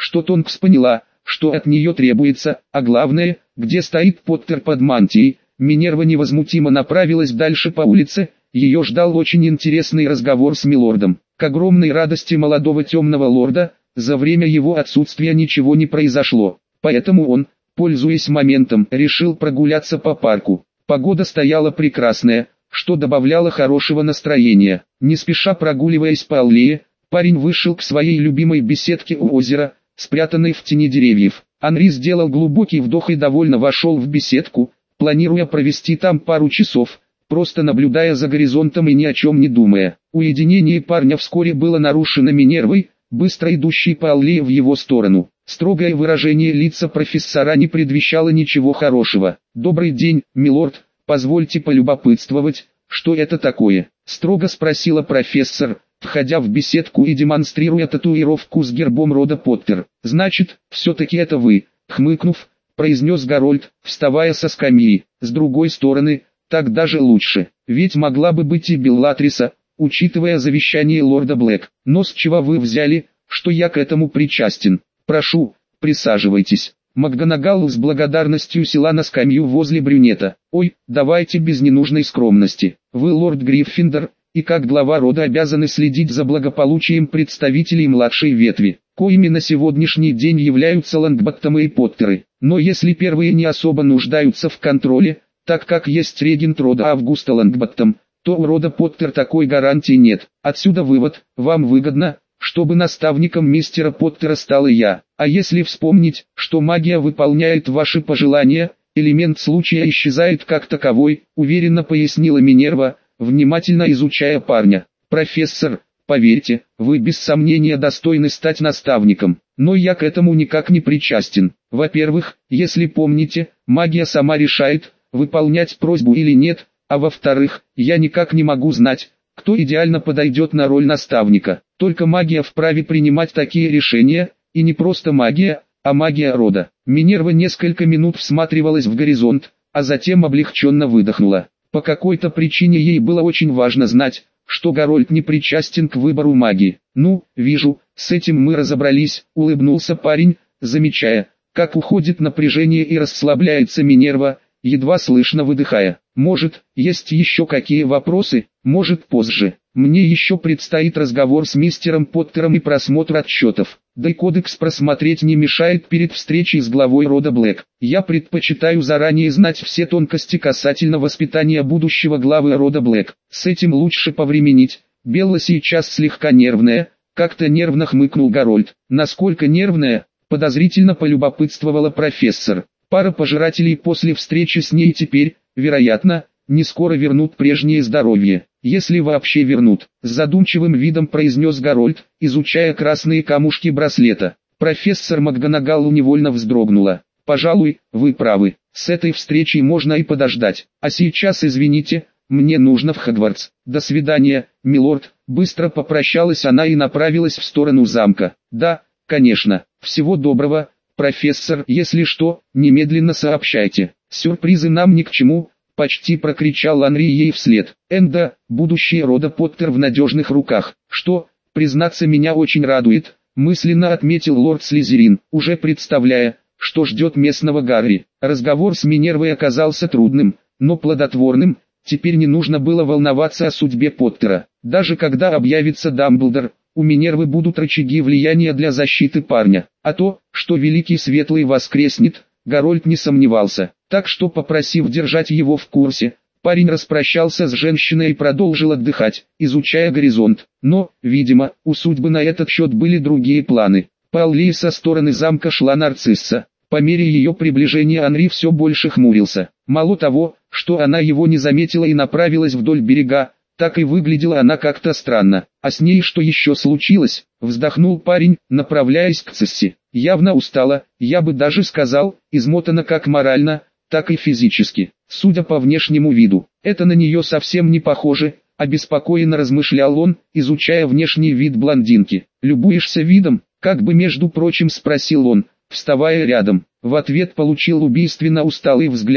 что Тонкс поняла, что от нее требуется, а главное, где стоит Поттер под мантией. Минерва невозмутимо направилась дальше по улице, ее ждал очень интересный разговор с милордом. К огромной радости молодого темного лорда, за время его отсутствия ничего не произошло, поэтому он, пользуясь моментом, решил прогуляться по парку. Погода стояла прекрасная, что добавляло хорошего настроения. Не спеша прогуливаясь по аллее, парень вышел к своей любимой беседке у озера, спрятанной в тени деревьев. Анри сделал глубокий вдох и довольно вошел в беседку, планируя провести там пару часов, просто наблюдая за горизонтом и ни о чем не думая. Уединение парня вскоре было нарушено Минервой, быстро идущей по аллее в его сторону. Строгое выражение лица профессора не предвещало ничего хорошего. «Добрый день, милорд, позвольте полюбопытствовать, что это такое?» — строго спросила профессор, входя в беседку и демонстрируя татуировку с гербом рода Поттер. «Значит, все-таки это вы», — хмыкнув, произнес Гарольд, вставая со скамьи. «С другой стороны, так даже лучше, ведь могла бы быть и Беллатриса, учитывая завещание лорда Блэк. Но с чего вы взяли, что я к этому причастен? Прошу, присаживайтесь». МакГонагал с благодарностью села на скамью возле брюнета. «Ой, давайте без ненужной скромности. Вы лорд Гриффиндор, и как глава рода обязаны следить за благополучием представителей младшей ветви, коими на сегодняшний день являются Лонгботтомы и Поттеры. Но если первые не особо нуждаются в контроле, так как есть регент рода Августа Лонгботтом, то у рода Поттер такой гарантии нет. Отсюда вывод: вам выгодно, чтобы наставником мистера Поттера стала я. А если вспомнить, что магия выполняет ваши пожелания, элемент случая исчезает как таковой», — уверенно пояснила Минерва, внимательно изучая парня. «Профессор, поверьте, вы без сомнения достойны стать наставником, но я к этому никак не причастен. Во-первых, если помните, магия сама решает, выполнять просьбу или нет, а во-вторых, я никак не могу знать, кто идеально подойдет на роль наставника. Только магия вправе принимать такие решения, и не просто магия, а магия рода». Минерва несколько минут всматривалась в горизонт, а затем облегченно выдохнула. По какой-то причине ей было очень важно знать, что Гарольд не причастен к выбору магии. «Ну, вижу, с этим мы разобрались», — улыбнулся парень, замечая, как уходит напряжение и расслабляется Минерва, едва слышно выдыхая. «Может, есть еще какие вопросы? Может, позже. Мне еще предстоит разговор с мистером Поттером и просмотр отчетов. Да и кодекс просмотреть не мешает перед встречей с главой рода Блэк. Я предпочитаю заранее знать все тонкости касательно воспитания будущего главы рода Блэк. С этим лучше повременить. Белла сейчас слегка нервная», — как-то нервно хмыкнул Гарольд. «Насколько нервная?» — подозрительно полюбопытствовала профессор. «Пара пожирателей после встречи с ней теперь, вероятно, не скоро вернут прежнее здоровье. Если вообще вернут», — с задумчивым видом произнес Гарольд, изучая красные камушки браслета. Профессор МакГонагал невольно вздрогнула. «Пожалуй, вы правы, с этой встречей можно и подождать. А сейчас извините, мне нужно в Хогвартс. До свидания, милорд», — быстро попрощалась она и направилась в сторону замка. «Да, конечно, всего доброго, профессор, если что, немедленно сообщайте. Сюрпризы нам ни к чему», — почти прокричал Анри ей вслед. «Энда, будущее рода Поттер в надежных руках, что, признаться, меня очень радует», — мысленно отметил лорд Слизерин, уже представляя, что ждет местного Гарри. Разговор с Минервой оказался трудным, но плодотворным. Теперь не нужно было волноваться о судьбе Поттера. Даже когда объявится Дамблдор, у Минервы будут рычаги влияния для защиты парня. А то, что Великий Светлый воскреснет, Гарольд не сомневался. Так что, попросив держать его в курсе, парень распрощался с женщиной и продолжил отдыхать, изучая горизонт. Но, видимо, у судьбы на этот счет были другие планы. По аллее со стороны замка шла Нарцисса. По мере ее приближения Анри все больше хмурился. Мало того, что она его не заметила и направилась вдоль берега, так и выглядела она как-то странно. «А с ней что еще случилось?» — вздохнул парень, направляясь к Цисси. Явно устала, я бы даже сказал, измотана как морально, так и физически. Судя по внешнему виду, это на нее совсем не похоже, обеспокоенно размышлял он, изучая внешний вид блондинки. «Любуешься видом?» — как бы между прочим спросил он, вставая рядом. В ответ получил убийственно усталый взгляд,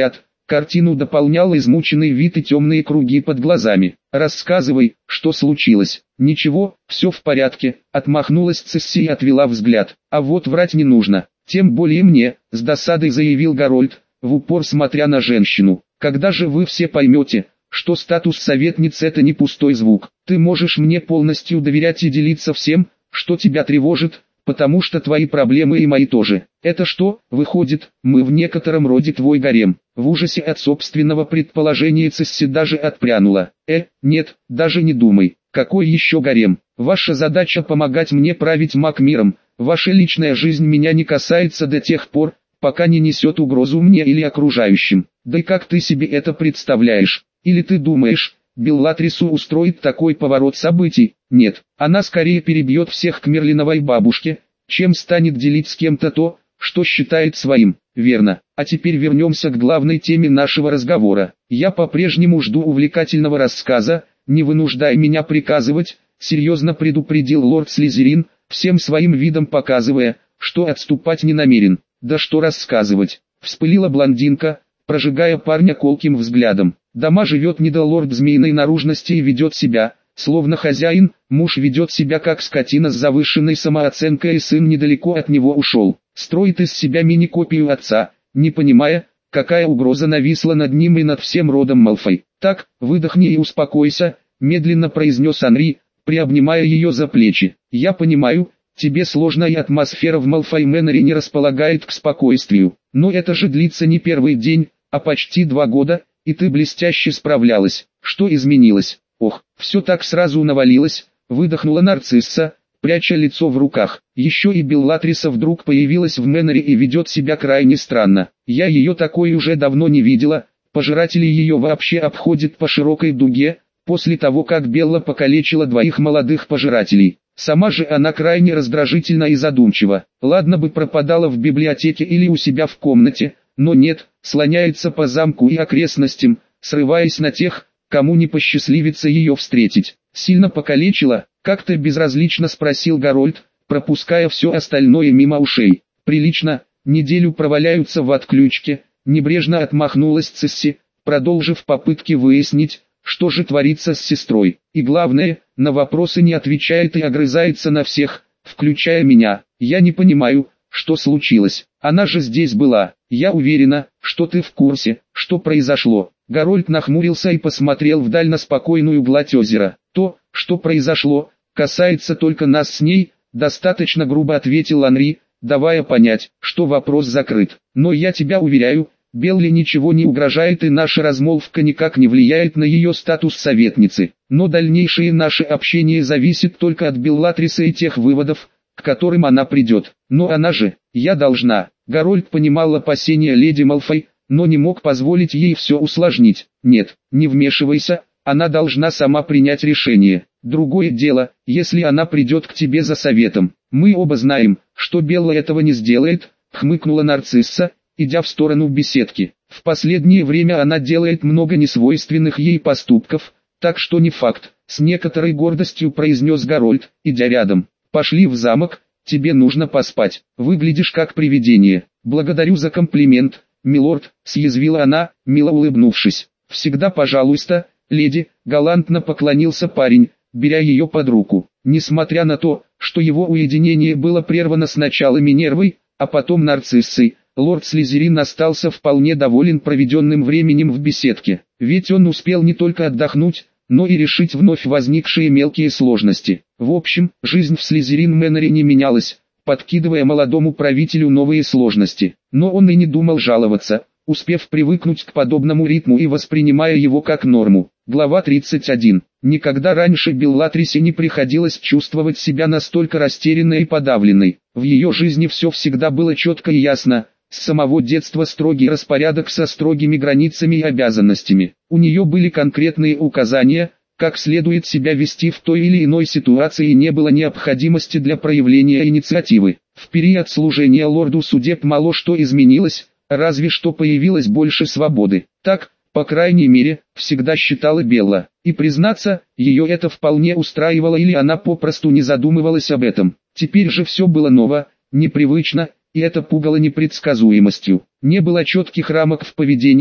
Картину дополнял измученный вид и темные круги под глазами. «Рассказывай, что случилось?» «Ничего, все в порядке», — отмахнулась Цесси и отвела взгляд. «А вот врать не нужно, тем более мне», — с досадой заявил Гарольд, в упор смотря на женщину. «Когда же вы все поймете, что статус советницы — это не пустой звук? Ты можешь мне полностью доверять и делиться всем, что тебя тревожит, потому что твои проблемы и мои тоже. Это что, выходит, мы в некотором роде твой гарем?» В ужасе от собственного предположения Цесси даже отпрянула. «Э, нет, даже не думай. Какой еще гарем? Ваша задача помогать мне править маг-миром. Ваша личная жизнь меня не касается до тех пор, пока не несет угрозу мне или окружающим. Да и как ты себе это представляешь? Или ты думаешь, Беллатрису устроит такой поворот событий? Нет, она скорее перебьет всех к Мерлиновой бабушке, чем станет делить с кем-то то, что считает своим. Верно. А теперь вернемся к главной теме нашего разговора. Я по-прежнему жду увлекательного рассказа, не вынуждай меня приказывать, серьезно предупредил лорд Слизерин, всем своим видом показывая, что отступать не намерен. Да что рассказывать, вспылила блондинка, прожигая парня колким взглядом. Дома живет недолорд змеиной наружности и ведет себя, словно хозяин, муж ведет себя как скотина с завышенной самооценкой и сын недалеко от него ушел. Строит из себя мини-копию отца, не понимая, какая угроза нависла над ним и над всем родом Малфой. «Так, выдохни и успокойся», — медленно произнес Анри, приобнимая ее за плечи. «Я понимаю, тебе сложно и атмосфера в Малфой Мэноре не располагает к спокойствию, но это же длится не первый день, а почти два года, и ты блестяще справлялась. Что изменилось?» «Ох, все так сразу навалилось», — выдохнула нарцисса, пряча лицо в руках. «Еще и Беллатриса вдруг появилась в Мэноре и ведет себя крайне странно. Я ее такой уже давно не видела, пожиратели ее вообще обходят по широкой дуге, после того как Белла покалечила двоих молодых пожирателей. Сама же она крайне раздражительна и задумчива. Ладно бы пропадала в библиотеке или у себя в комнате, но нет, слоняется по замку и окрестностям, срываясь на тех, кому не посчастливится ее встретить. Сильно покалечила?» — как-то безразлично спросил Гарольд, пропуская все остальное мимо ушей. «Прилично, неделю проваляются в отключке», — небрежно отмахнулась Цесси, продолжив попытки выяснить, что же творится с сестрой. И главное, на вопросы не отвечает и огрызается на всех, включая меня. «Я не понимаю, что случилось. Она же здесь была. Я уверена, что ты в курсе, что произошло». Гарольд нахмурился и посмотрел вдаль на спокойную гладь озера. «То, что произошло, касается только нас с ней», — достаточно грубо ответил Анри, давая понять, что вопрос закрыт. «Но я тебя уверяю, Белле ничего не угрожает и наша размолвка никак не влияет на ее статус советницы. Но дальнейшее наше общение зависит только от Беллатрисы и тех выводов, к которым она придет. Но она же, я должна». Гарольд понимал опасения леди Малфой, но не мог позволить ей все усложнить. «Нет, не вмешивайся, она должна сама принять решение. Другое дело, если она придет к тебе за советом. Мы оба знаем, что Белла этого не сделает», — хмыкнула нарцисса, идя в сторону беседки. «В последнее время она делает много несвойственных ей поступков, так что не факт», — с некоторой гордостью произнес Гарольд, идя рядом. «Пошли в замок, тебе нужно поспать. Выглядишь как привидение». «Благодарю за комплимент, милорд», — съязвила она, мило улыбнувшись. «Всегда пожалуйста, леди», — галантно поклонился парень, беря ее под руку. Несмотря на то, что его уединение было прервано сначала Минервой, а потом нарциссой, лорд Слизерин остался вполне доволен проведенным временем в беседке. Ведь он успел не только отдохнуть, но и решить вновь возникшие мелкие сложности. В общем, жизнь в Слизерин Мэноре не менялась, подкидывая молодому правителю новые сложности. Но он и не думал жаловаться, успев привыкнуть к подобному ритму и воспринимая его как норму. Глава тридцать один. Никогда раньше Беллатрисе не приходилось чувствовать себя настолько растерянной и подавленной. В ее жизни все всегда было четко и ясно. С самого детства строгий распорядок со строгими границами и обязанностями. У нее были конкретные указания, как следует себя вести в той или иной ситуации, и не было необходимости для проявления инициативы. В период служения лорду судеб мало что изменилось, разве что появилось больше свободы. Так, по крайней мере, всегда считала Белла. И признаться, ее это вполне устраивало, или она попросту не задумывалась об этом. Теперь же все было ново, непривычно, и это пугало непредсказуемостью. Не было четких рамок в поведении,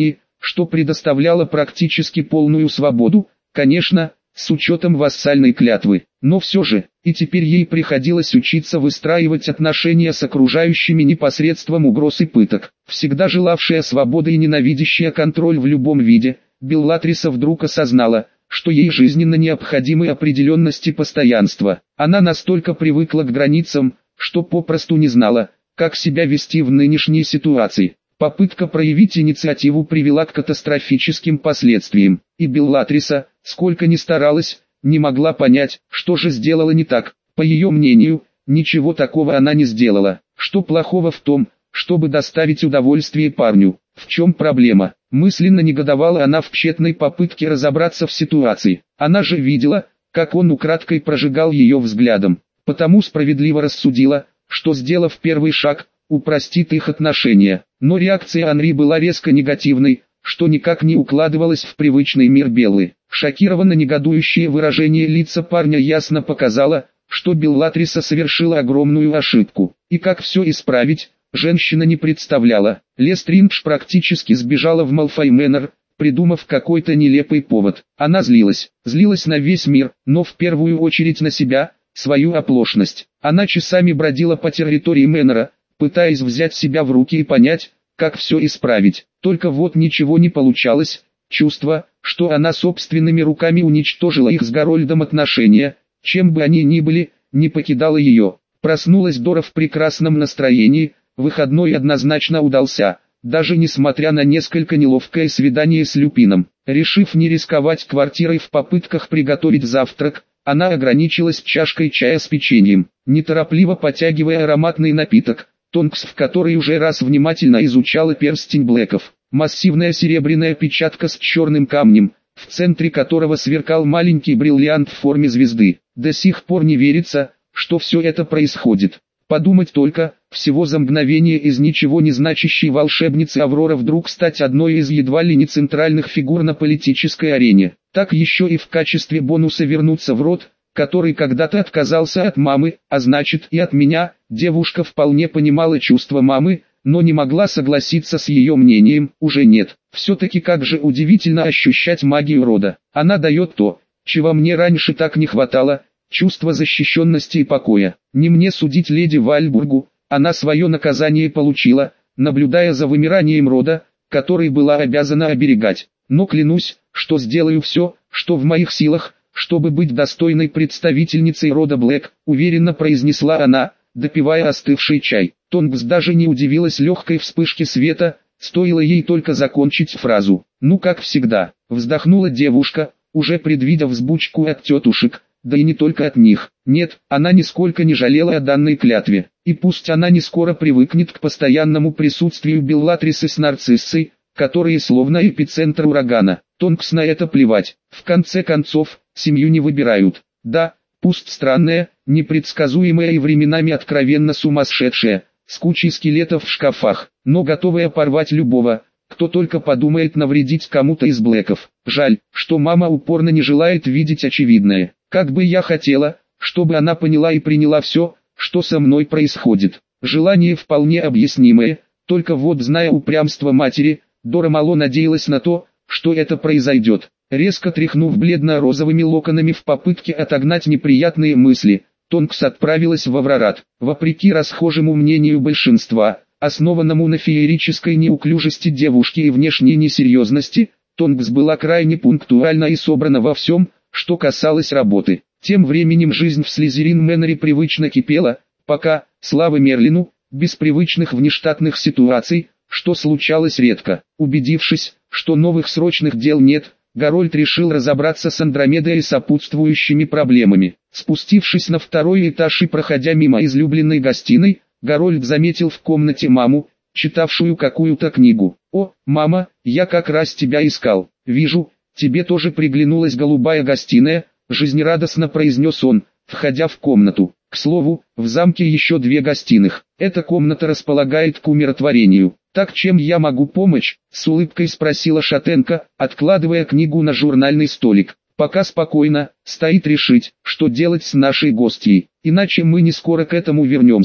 что предоставляло практически полную свободу, конечно, с учетом вассальной клятвы. Но все же, и теперь ей приходилось учиться выстраивать отношения с окружающими непосредством угроз и пыток. Всегда желавшая свободы и ненавидящая контроль в любом виде, Беллатриса вдруг осознала, что ей жизненно необходимы определенность и постоянство. Она настолько привыкла к границам, что попросту не знала, как себя вести в нынешней ситуации. Попытка проявить инициативу привела к катастрофическим последствиям, и Беллатриса, сколько ни старалась, не могла понять, что же сделала не так. По ее мнению, ничего такого она не сделала. Что плохого в том, чтобы доставить удовольствие парню? В чем проблема? Мысленно негодовала она в тщетной попытке разобраться в ситуации. Она же видела, как он украдкой прожигал ее взглядом. Потому справедливо рассудила, что, сделав первый шаг, упростит их отношения. Но реакция Анри была резко негативной, что никак не укладывалось в привычный мир Беллы. Шокированно негодующее выражение лица парня ясно показало, что Беллатриса совершила огромную ошибку. И как все исправить, женщина не представляла. Лестриндж практически сбежала в Малфой Мэннер, придумав какой-то нелепый повод. Она злилась, злилась на весь мир, но в первую очередь на себя, свою оплошность. Она часами бродила по территории Мэннера, пытаясь взять себя в руки и понять, как все исправить. Только вот ничего не получалось. Чувство, что она собственными руками уничтожила их с Гарольдом отношения, чем бы они ни были, не покидало ее. Проснулась Дора в прекрасном настроении, выходной однозначно удался, даже несмотря на несколько неловкое свидание с Люпином. Решив не рисковать квартирой в попытках приготовить завтрак, она ограничилась чашкой чая с печеньем, неторопливо потягивая ароматный напиток, Тонкс в который уже раз внимательно изучала перстень Блэков. Массивная серебряная печатка с черным камнем, в центре которого сверкал маленький бриллиант в форме звезды. До сих пор не верится, что все это происходит. Подумать только, всего за мгновение из ничего не значащей волшебницы Аврора вдруг стать одной из едва ли не центральных фигур на политической арене. Так еще и в качестве бонуса вернуться в род, который когда-то отказался от мамы, а значит и от меня. Девушка вполне понимала чувства мамы, но не могла согласиться с ее мнением. Уже нет. Все-таки как же удивительно ощущать магию рода. Она дает то, чего мне раньше так не хватало, чувство защищенности и покоя. Не мне судить леди Вальбургу, она свое наказание получила, наблюдая за вымиранием рода, который была обязана оберегать. Но клянусь, что сделаю все, что в моих силах, чтобы быть достойной представительницей рода Блэк, уверенно произнесла она, допивая остывший чай. Тонкс даже не удивилась легкой вспышке света, стоило ей только закончить фразу. «Ну как всегда», вздохнула девушка, уже предвидя взбучку от тетушек, да и не только от них. Нет, она нисколько не жалела о данной клятве, и пусть она не скоро привыкнет к постоянному присутствию Беллатрисы с Нарциссой, которые словно эпицентр урагана. Тонкс на это плевать. В конце концов, семью не выбирают. Да, пусть странная, непредсказуемая и временами откровенно сумасшедшая, с кучей скелетов в шкафах, но готовая порвать любого, кто только подумает навредить кому-то из Блэков. Жаль, что мама упорно не желает видеть очевидное. Как бы я хотела, чтобы она поняла и приняла все, что со мной происходит. Желание вполне объяснимое, только вот зная упрямство матери, Дора мало надеялась на то, что это произойдет. Резко тряхнув бледно-розовыми локонами в попытке отогнать неприятные мысли, Тонкс отправилась в Аврорат. Вопреки расхожему мнению большинства, основанному на феерической неуклюжести девушки и внешней несерьезности, Тонкс была крайне пунктуальна и собрана во всем, что касалось работы. Тем временем жизнь в Слизерин Мэннере привычно кипела, пока, слава Мерлину, без привычных внештатных ситуаций, что случалось редко. Убедившись, что новых срочных дел нет, Гарольд решил разобраться с Андромедой и сопутствующими проблемами. Спустившись на второй этаж и проходя мимо излюбленной гостиной, Гарольд заметил в комнате маму, читавшую какую-то книгу. «О, мама, я как раз тебя искал. Вижу, тебе тоже приглянулась голубая гостиная», жизнерадостно произнес он, входя в комнату. К слову, в замке еще две гостиных. Эта комната располагает к умиротворению. «Так чем я могу помочь?» — с улыбкой спросила шатенка, откладывая книгу на журнальный столик. «Пока спокойно, стоит решить, что делать с нашей гостьей, иначе мы не скоро к этому вернемся», —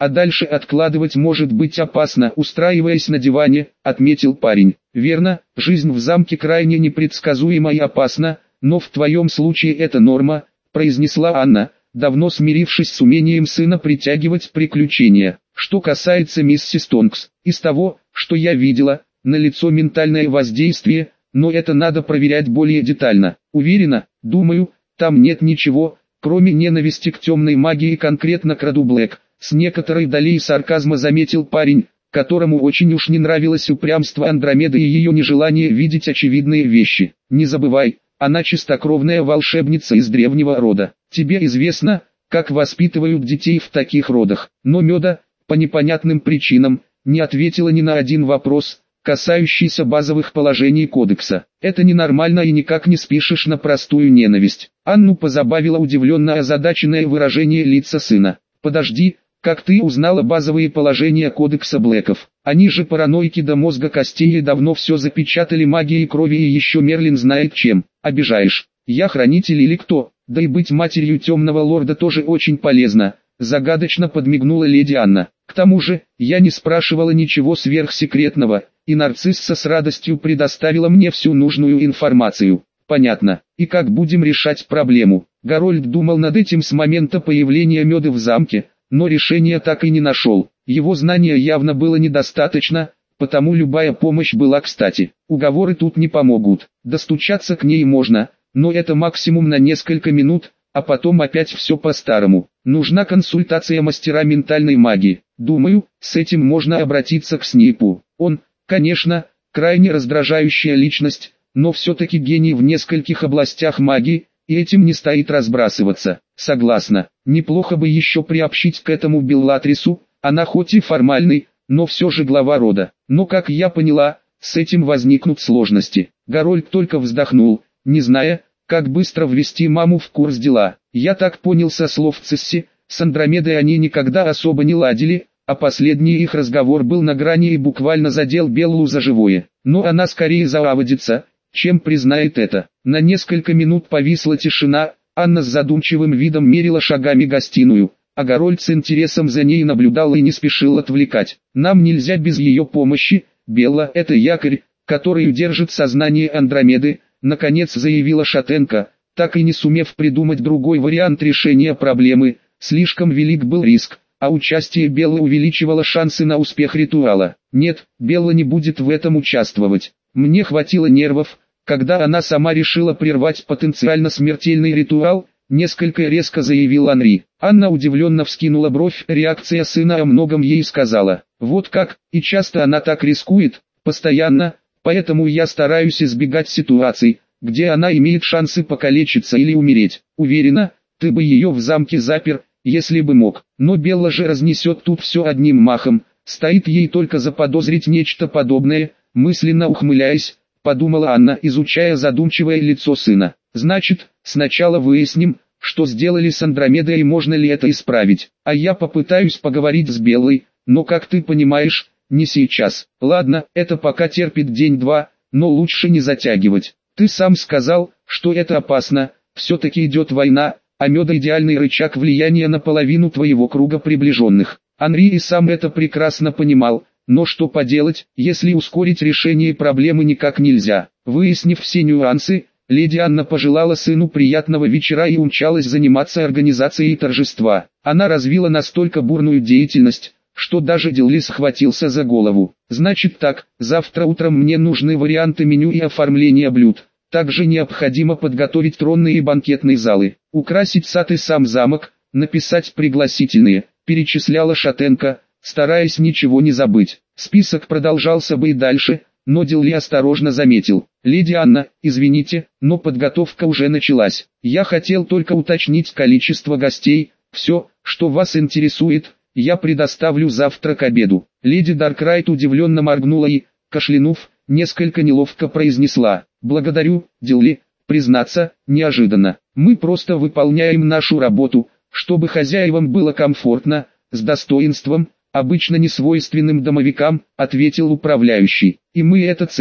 а дальше откладывать может быть опасно, устраиваясь на диване, отметил парень. Верно, жизнь в замке крайне непредсказуема и опасна, но в твоем случае это норма, произнесла Анна, давно смирившись с умением сына притягивать приключения. Что касается миссис Тонкс, из того, что я видела, налицо ментальное воздействие, но это надо проверять более детально. Уверена, думаю, там нет ничего, кроме ненависти к темной магии, конкретно к роду Блэк. С некоторой долей сарказма заметил парень, которому очень уж не нравилось упрямство Андромеды и ее нежелание видеть очевидные вещи. Не забывай, она чистокровная волшебница из древнего рода. Тебе известно, как воспитывают детей в таких родах. Но Меда, по непонятным причинам, не ответила ни на один вопрос, касающийся базовых положений кодекса. Это ненормально и никак не спишешь на простую ненависть. Анну позабавило удивленно озадаченное выражение лица сына. Подожди, как ты узнала базовые положения кодекса Блэков? Они же параноики до мозга костей и давно все запечатали магией крови, и еще Мерлин знает чем. Обижаешь. Я хранитель или кто? Да и быть матерью темного лорда тоже очень полезно. Загадочно подмигнула леди Анна. К тому же, я не спрашивала ничего сверхсекретного, и нарцисса с радостью предоставила мне всю нужную информацию. Понятно. И как будем решать проблему? Гарольд думал над этим с момента появления Меды в замке, но решения так и не нашел. Его знания явно было недостаточно, потому любая помощь была кстати. Уговоры тут не помогут. Достучаться к ней можно, но это максимум на несколько минут, а потом опять все по-старому. Нужна консультация мастера ментальной магии. Думаю, с этим можно обратиться к Снейпу. Он, конечно, крайне раздражающая личность, но все-таки гений в нескольких областях магии, и этим не стоит разбрасываться. Согласна, неплохо бы еще приобщить к этому Беллатрису, она хоть и формальный, но все же глава рода. Но как я поняла, с этим возникнут сложности. Гарольд только вздохнул, не зная, как быстро ввести маму в курс дела. Я так понял со слов Цесси, с Андромедой они никогда особо не ладили, а последний их разговор был на грани и буквально задел Беллу за живое. Но она скорее зааводится, чем признает это. На несколько минут повисла тишина, Анна с задумчивым видом мерила шагами гостиную, а Гарольд с интересом за ней наблюдал и не спешил отвлекать. Нам нельзя без ее помощи, Белла — это якорь, который удержит сознание Андромеды, наконец заявила Шатенко, так и не сумев придумать другой вариант решения проблемы. Слишком велик был риск, а участие Беллы увеличивало шансы на успех ритуала. Нет, Белла не будет в этом участвовать. Мне хватило нервов, когда она сама решила прервать потенциально смертельный ритуал, несколько резко заявил Анри. Анна удивленно вскинула бровь, реакция сына о многом ей сказала. Вот как, и часто она так рискует, постоянно, поэтому я стараюсь избегать ситуаций, где она имеет шансы покалечиться или умереть. Уверена, ты бы ее в замке запер, если бы мог. Но Белла же разнесет тут все одним махом, стоит ей только заподозрить нечто подобное, мысленно ухмыляясь, подумала Анна, изучая задумчивое лицо сына. Значит, сначала выясним, что сделали с Андромедой и можно ли это исправить. А я попытаюсь поговорить с Беллой, но как ты понимаешь, не сейчас. Ладно, это пока терпит день-два, но лучше не затягивать. Ты сам сказал, что это опасно, все-таки идет война, а Меда идеальный рычаг влияния на половину твоего круга приближенных. Анри и сам это прекрасно понимал, но что поделать, если ускорить решение проблемы никак нельзя. Выяснив все нюансы, леди Анна пожелала сыну приятного вечера и умчалась заниматься организацией торжества. Она развила настолько бурную деятельность, что даже Дилли схватился за голову. Значит так, завтра утром мне нужны варианты меню и оформления блюд. Также необходимо подготовить тронные и банкетные залы, украсить сад и сам замок, написать пригласительные, перечисляла Шатенко, стараясь ничего не забыть. Список продолжался бы и дальше, но Дилли осторожно заметил. «Леди Анна, извините, но подготовка уже началась. Я хотел только уточнить количество гостей, все, что вас интересует, я предоставлю завтра к обеду». Леди Даркрайт удивленно моргнула и, кашлянув, несколько неловко произнесла: «Благодарю, Дилли, признаться, неожиданно. Мы просто выполняем нашу работу, чтобы хозяевам было комфортно, с достоинством, обычно не свойственным домовикам», ответил управляющий. «И мы это ценим»,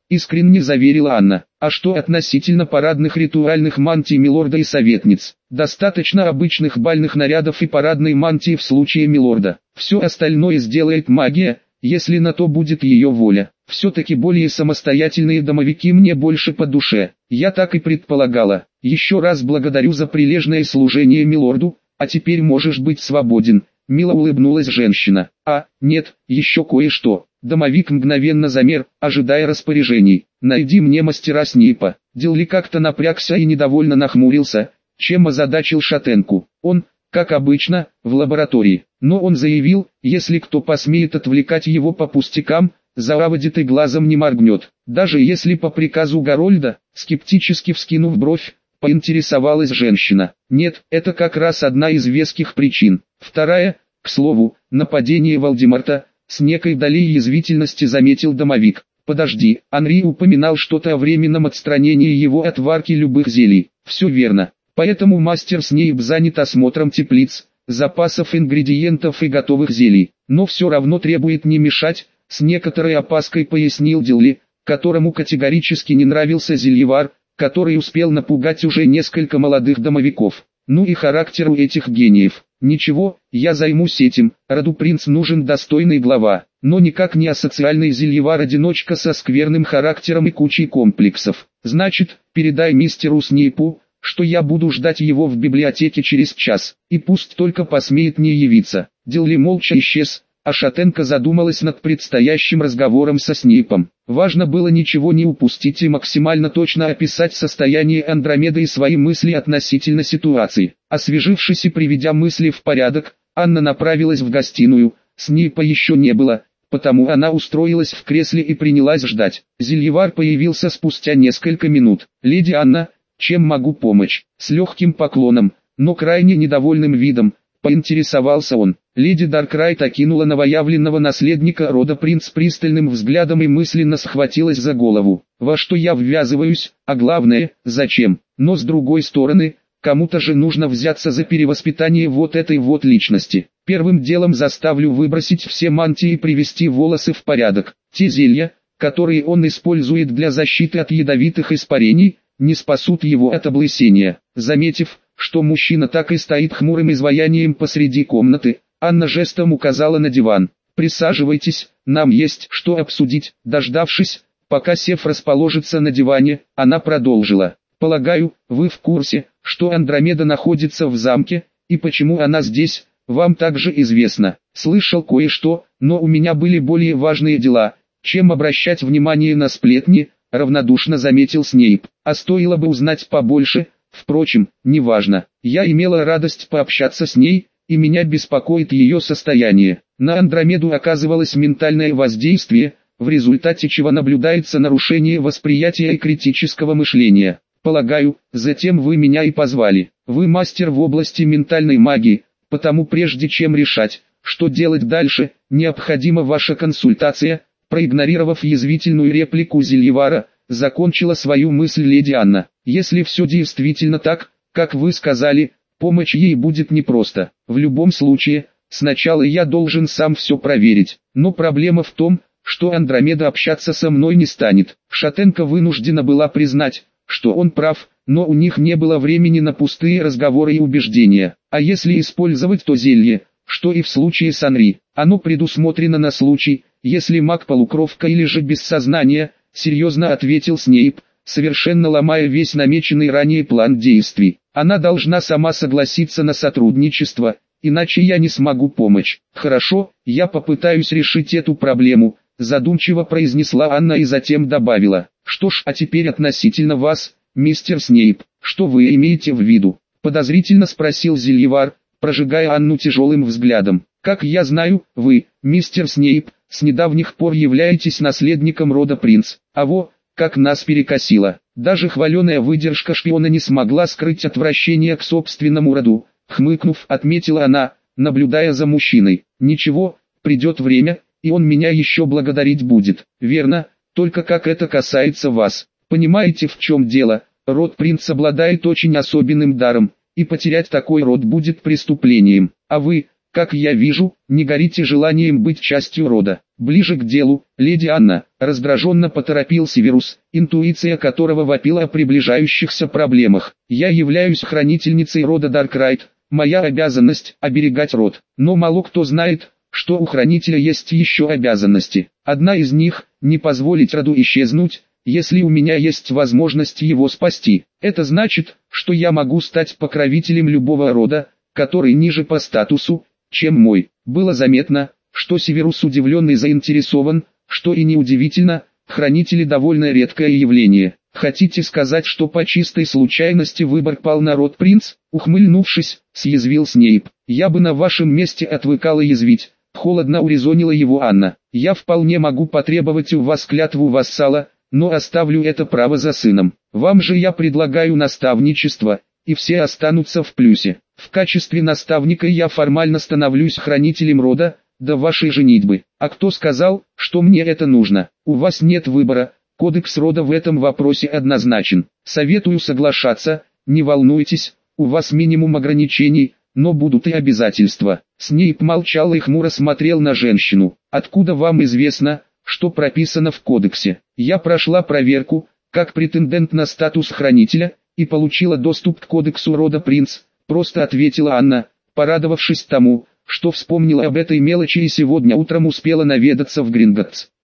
искренне заверила Анна. А что относительно парадных ритуальных мантий милорда и советниц? Достаточно обычных бальных нарядов и парадной мантии в случае милорда. Все остальное сделает магия, если на то будет ее воля. Все-таки более самостоятельные домовики мне больше по душе. Я так и предполагала. Еще раз благодарю за прилежное служение милорду, а теперь можешь быть свободен. Мило улыбнулась женщина. А, нет, еще кое-что. Домовик мгновенно замер, ожидая распоряжений. Найди мне мастера Снейпа. Дилли как-то напрягся и недовольно нахмурился, чем озадачил шатенку. Он, как обычно, в лаборатории. Но он заявил, если кто посмеет отвлекать его по пустякам, заавадит и глазом не моргнет. Даже если по приказу Гарольда, скептически вскинув бровь, поинтересовалась женщина. Нет, это как раз одна из веских причин. Вторая, к слову, нападение Волдемарта, с некой долей язвительности заметил домовик. Подожди, Анри упоминал что-то о временном отстранении его от варки любых зелий. Все верно. Поэтому мастер Снейп занят осмотром теплиц, запасов ингредиентов и готовых зелий. Но все равно требует не мешать, с некоторой опаской пояснил Дилли, которому категорически не нравился зельевар, который успел напугать уже несколько молодых домовиков. Ну и характер у этих гениев. Ничего, я займусь этим, роду принц нужен достойный глава, но никак не асоциальный зельевар-одиночка со скверным характером и кучей комплексов. Значит, передай мистеру Снейпу, что я буду ждать его в библиотеке через час, и пусть только посмеет не явиться. Дилли молча исчез, а шатенка задумалась над предстоящим разговором со Снейпом. Важно было ничего не упустить и максимально точно описать состояние Андромеды и свои мысли относительно ситуации. Освежившись и приведя мысли в порядок, Анна направилась в гостиную. Снейпа еще не было, потому она устроилась в кресле и принялась ждать. Зельевар появился спустя несколько минут. «Леди Анна, чем могу помочь?» С легким поклоном, но крайне недовольным видом, поинтересовался он. Леди Даркрайт окинула новоявленного наследника рода принц пристальным взглядом и мысленно схватилась за голову. Во что я ввязываюсь, а главное, зачем? Но с другой стороны, кому-то же нужно взяться за перевоспитание вот этой вот личности. Первым делом заставлю выбросить все мантии и привести волосы в порядок. Те зелья, которые он использует для защиты от ядовитых испарений, не спасут его от облысения. Заметив, что мужчина так и стоит хмурым изваянием посреди комнаты, Анна жестом указала на диван. «Присаживайтесь, нам есть что обсудить». Дождавшись, пока Сеф расположится на диване, она продолжила. «Полагаю, вы в курсе, что Андромеда находится в замке, и почему она здесь, вам также известно. Слышал кое-что, но у меня были более важные дела, чем обращать внимание на сплетни», равнодушно заметил Снейп. «А стоило бы узнать побольше, впрочем, неважно. Я имела радость пообщаться с ней, и меня беспокоит ее состояние. На Андромеду оказывалось ментальное воздействие, в результате чего наблюдается нарушение восприятия и критического мышления. Полагаю, затем вы меня и позвали. Вы мастер в области ментальной магии, потому прежде чем решать, что делать дальше, необходима ваша консультация». Проигнорировав язвительную реплику Зельевара, закончила свою мысль леди Анна. «Если все действительно так, как вы сказали, помочь ей будет непросто. В любом случае, сначала я должен сам все проверить. Но проблема в том, что Андромеда общаться со мной не станет». Шатенка вынуждена была признать, что он прав, но у них не было времени на пустые разговоры и убеждения. А если использовать то зелье, что и в случае с Анри, оно предусмотрено на случай, если маг-полукровка или же без сознания, серьезно ответил Снейп, совершенно ломая весь намеченный ранее план действий. Она должна сама согласиться на сотрудничество, иначе я не смогу помочь. Хорошо, я попытаюсь решить эту проблему, задумчиво произнесла Анна и затем добавила. Что ж, а теперь относительно вас, мистер Снейп, что вы имеете в виду? Подозрительно спросил Зельевар, прожигая Анну тяжелым взглядом. Как я знаю, вы, мистер Снейп, с недавних пор являетесь наследником рода принц. А во, как нас перекосило. Даже хваленая выдержка шпиона не смогла скрыть отвращение к собственному роду. Хмыкнув, отметила она, наблюдая за мужчиной. Ничего, придет время, и он меня еще благодарить будет. Верно, только как это касается вас. Понимаете, в чем дело? Род принц обладает очень особенным даром, и потерять такой род будет преступлением. А вы, Как я вижу, не горите желанием быть частью рода. Ближе к делу, леди Анна, раздраженно поторопил Северус, интуиция которого вопила о приближающихся проблемах. Я являюсь хранительницей рода Даркрайт, моя обязанность – оберегать род. Но мало кто знает, что у хранителя есть еще обязанности. Одна из них – не позволить роду исчезнуть, если у меня есть возможность его спасти. Это значит, что я могу стать покровителем любого рода, который ниже по статусу, чем мой. Было заметно, что Северус удивлен и заинтересован, что и неудивительно, хранители довольно редкое явление. Хотите сказать, что по чистой случайности выбор пал на род принц? Ухмыльнувшись, съязвил Снейп. Я бы на вашем месте отвыкала язвить. Холодно урезонила его Анна. Я вполне могу потребовать у вас клятву вассала, но оставлю это право за сыном. Вам же я предлагаю наставничество, и все останутся в плюсе. В качестве наставника я формально становлюсь хранителем рода, до вашей женитьбы. А кто сказал, что мне это нужно? У вас нет выбора, кодекс рода в этом вопросе однозначен. Советую соглашаться, не волнуйтесь, у вас минимум ограничений, но будут и обязательства. Снейп молчал и хмуро смотрел на женщину. Откуда вам известно, что прописано в кодексе? Я прошла проверку, как претендент на статус хранителя, и получила доступ к кодексу рода принц. Просто ответила Анна, порадовавшись тому, что вспомнила об этой мелочи и сегодня утром успела наведаться в Гринготтс.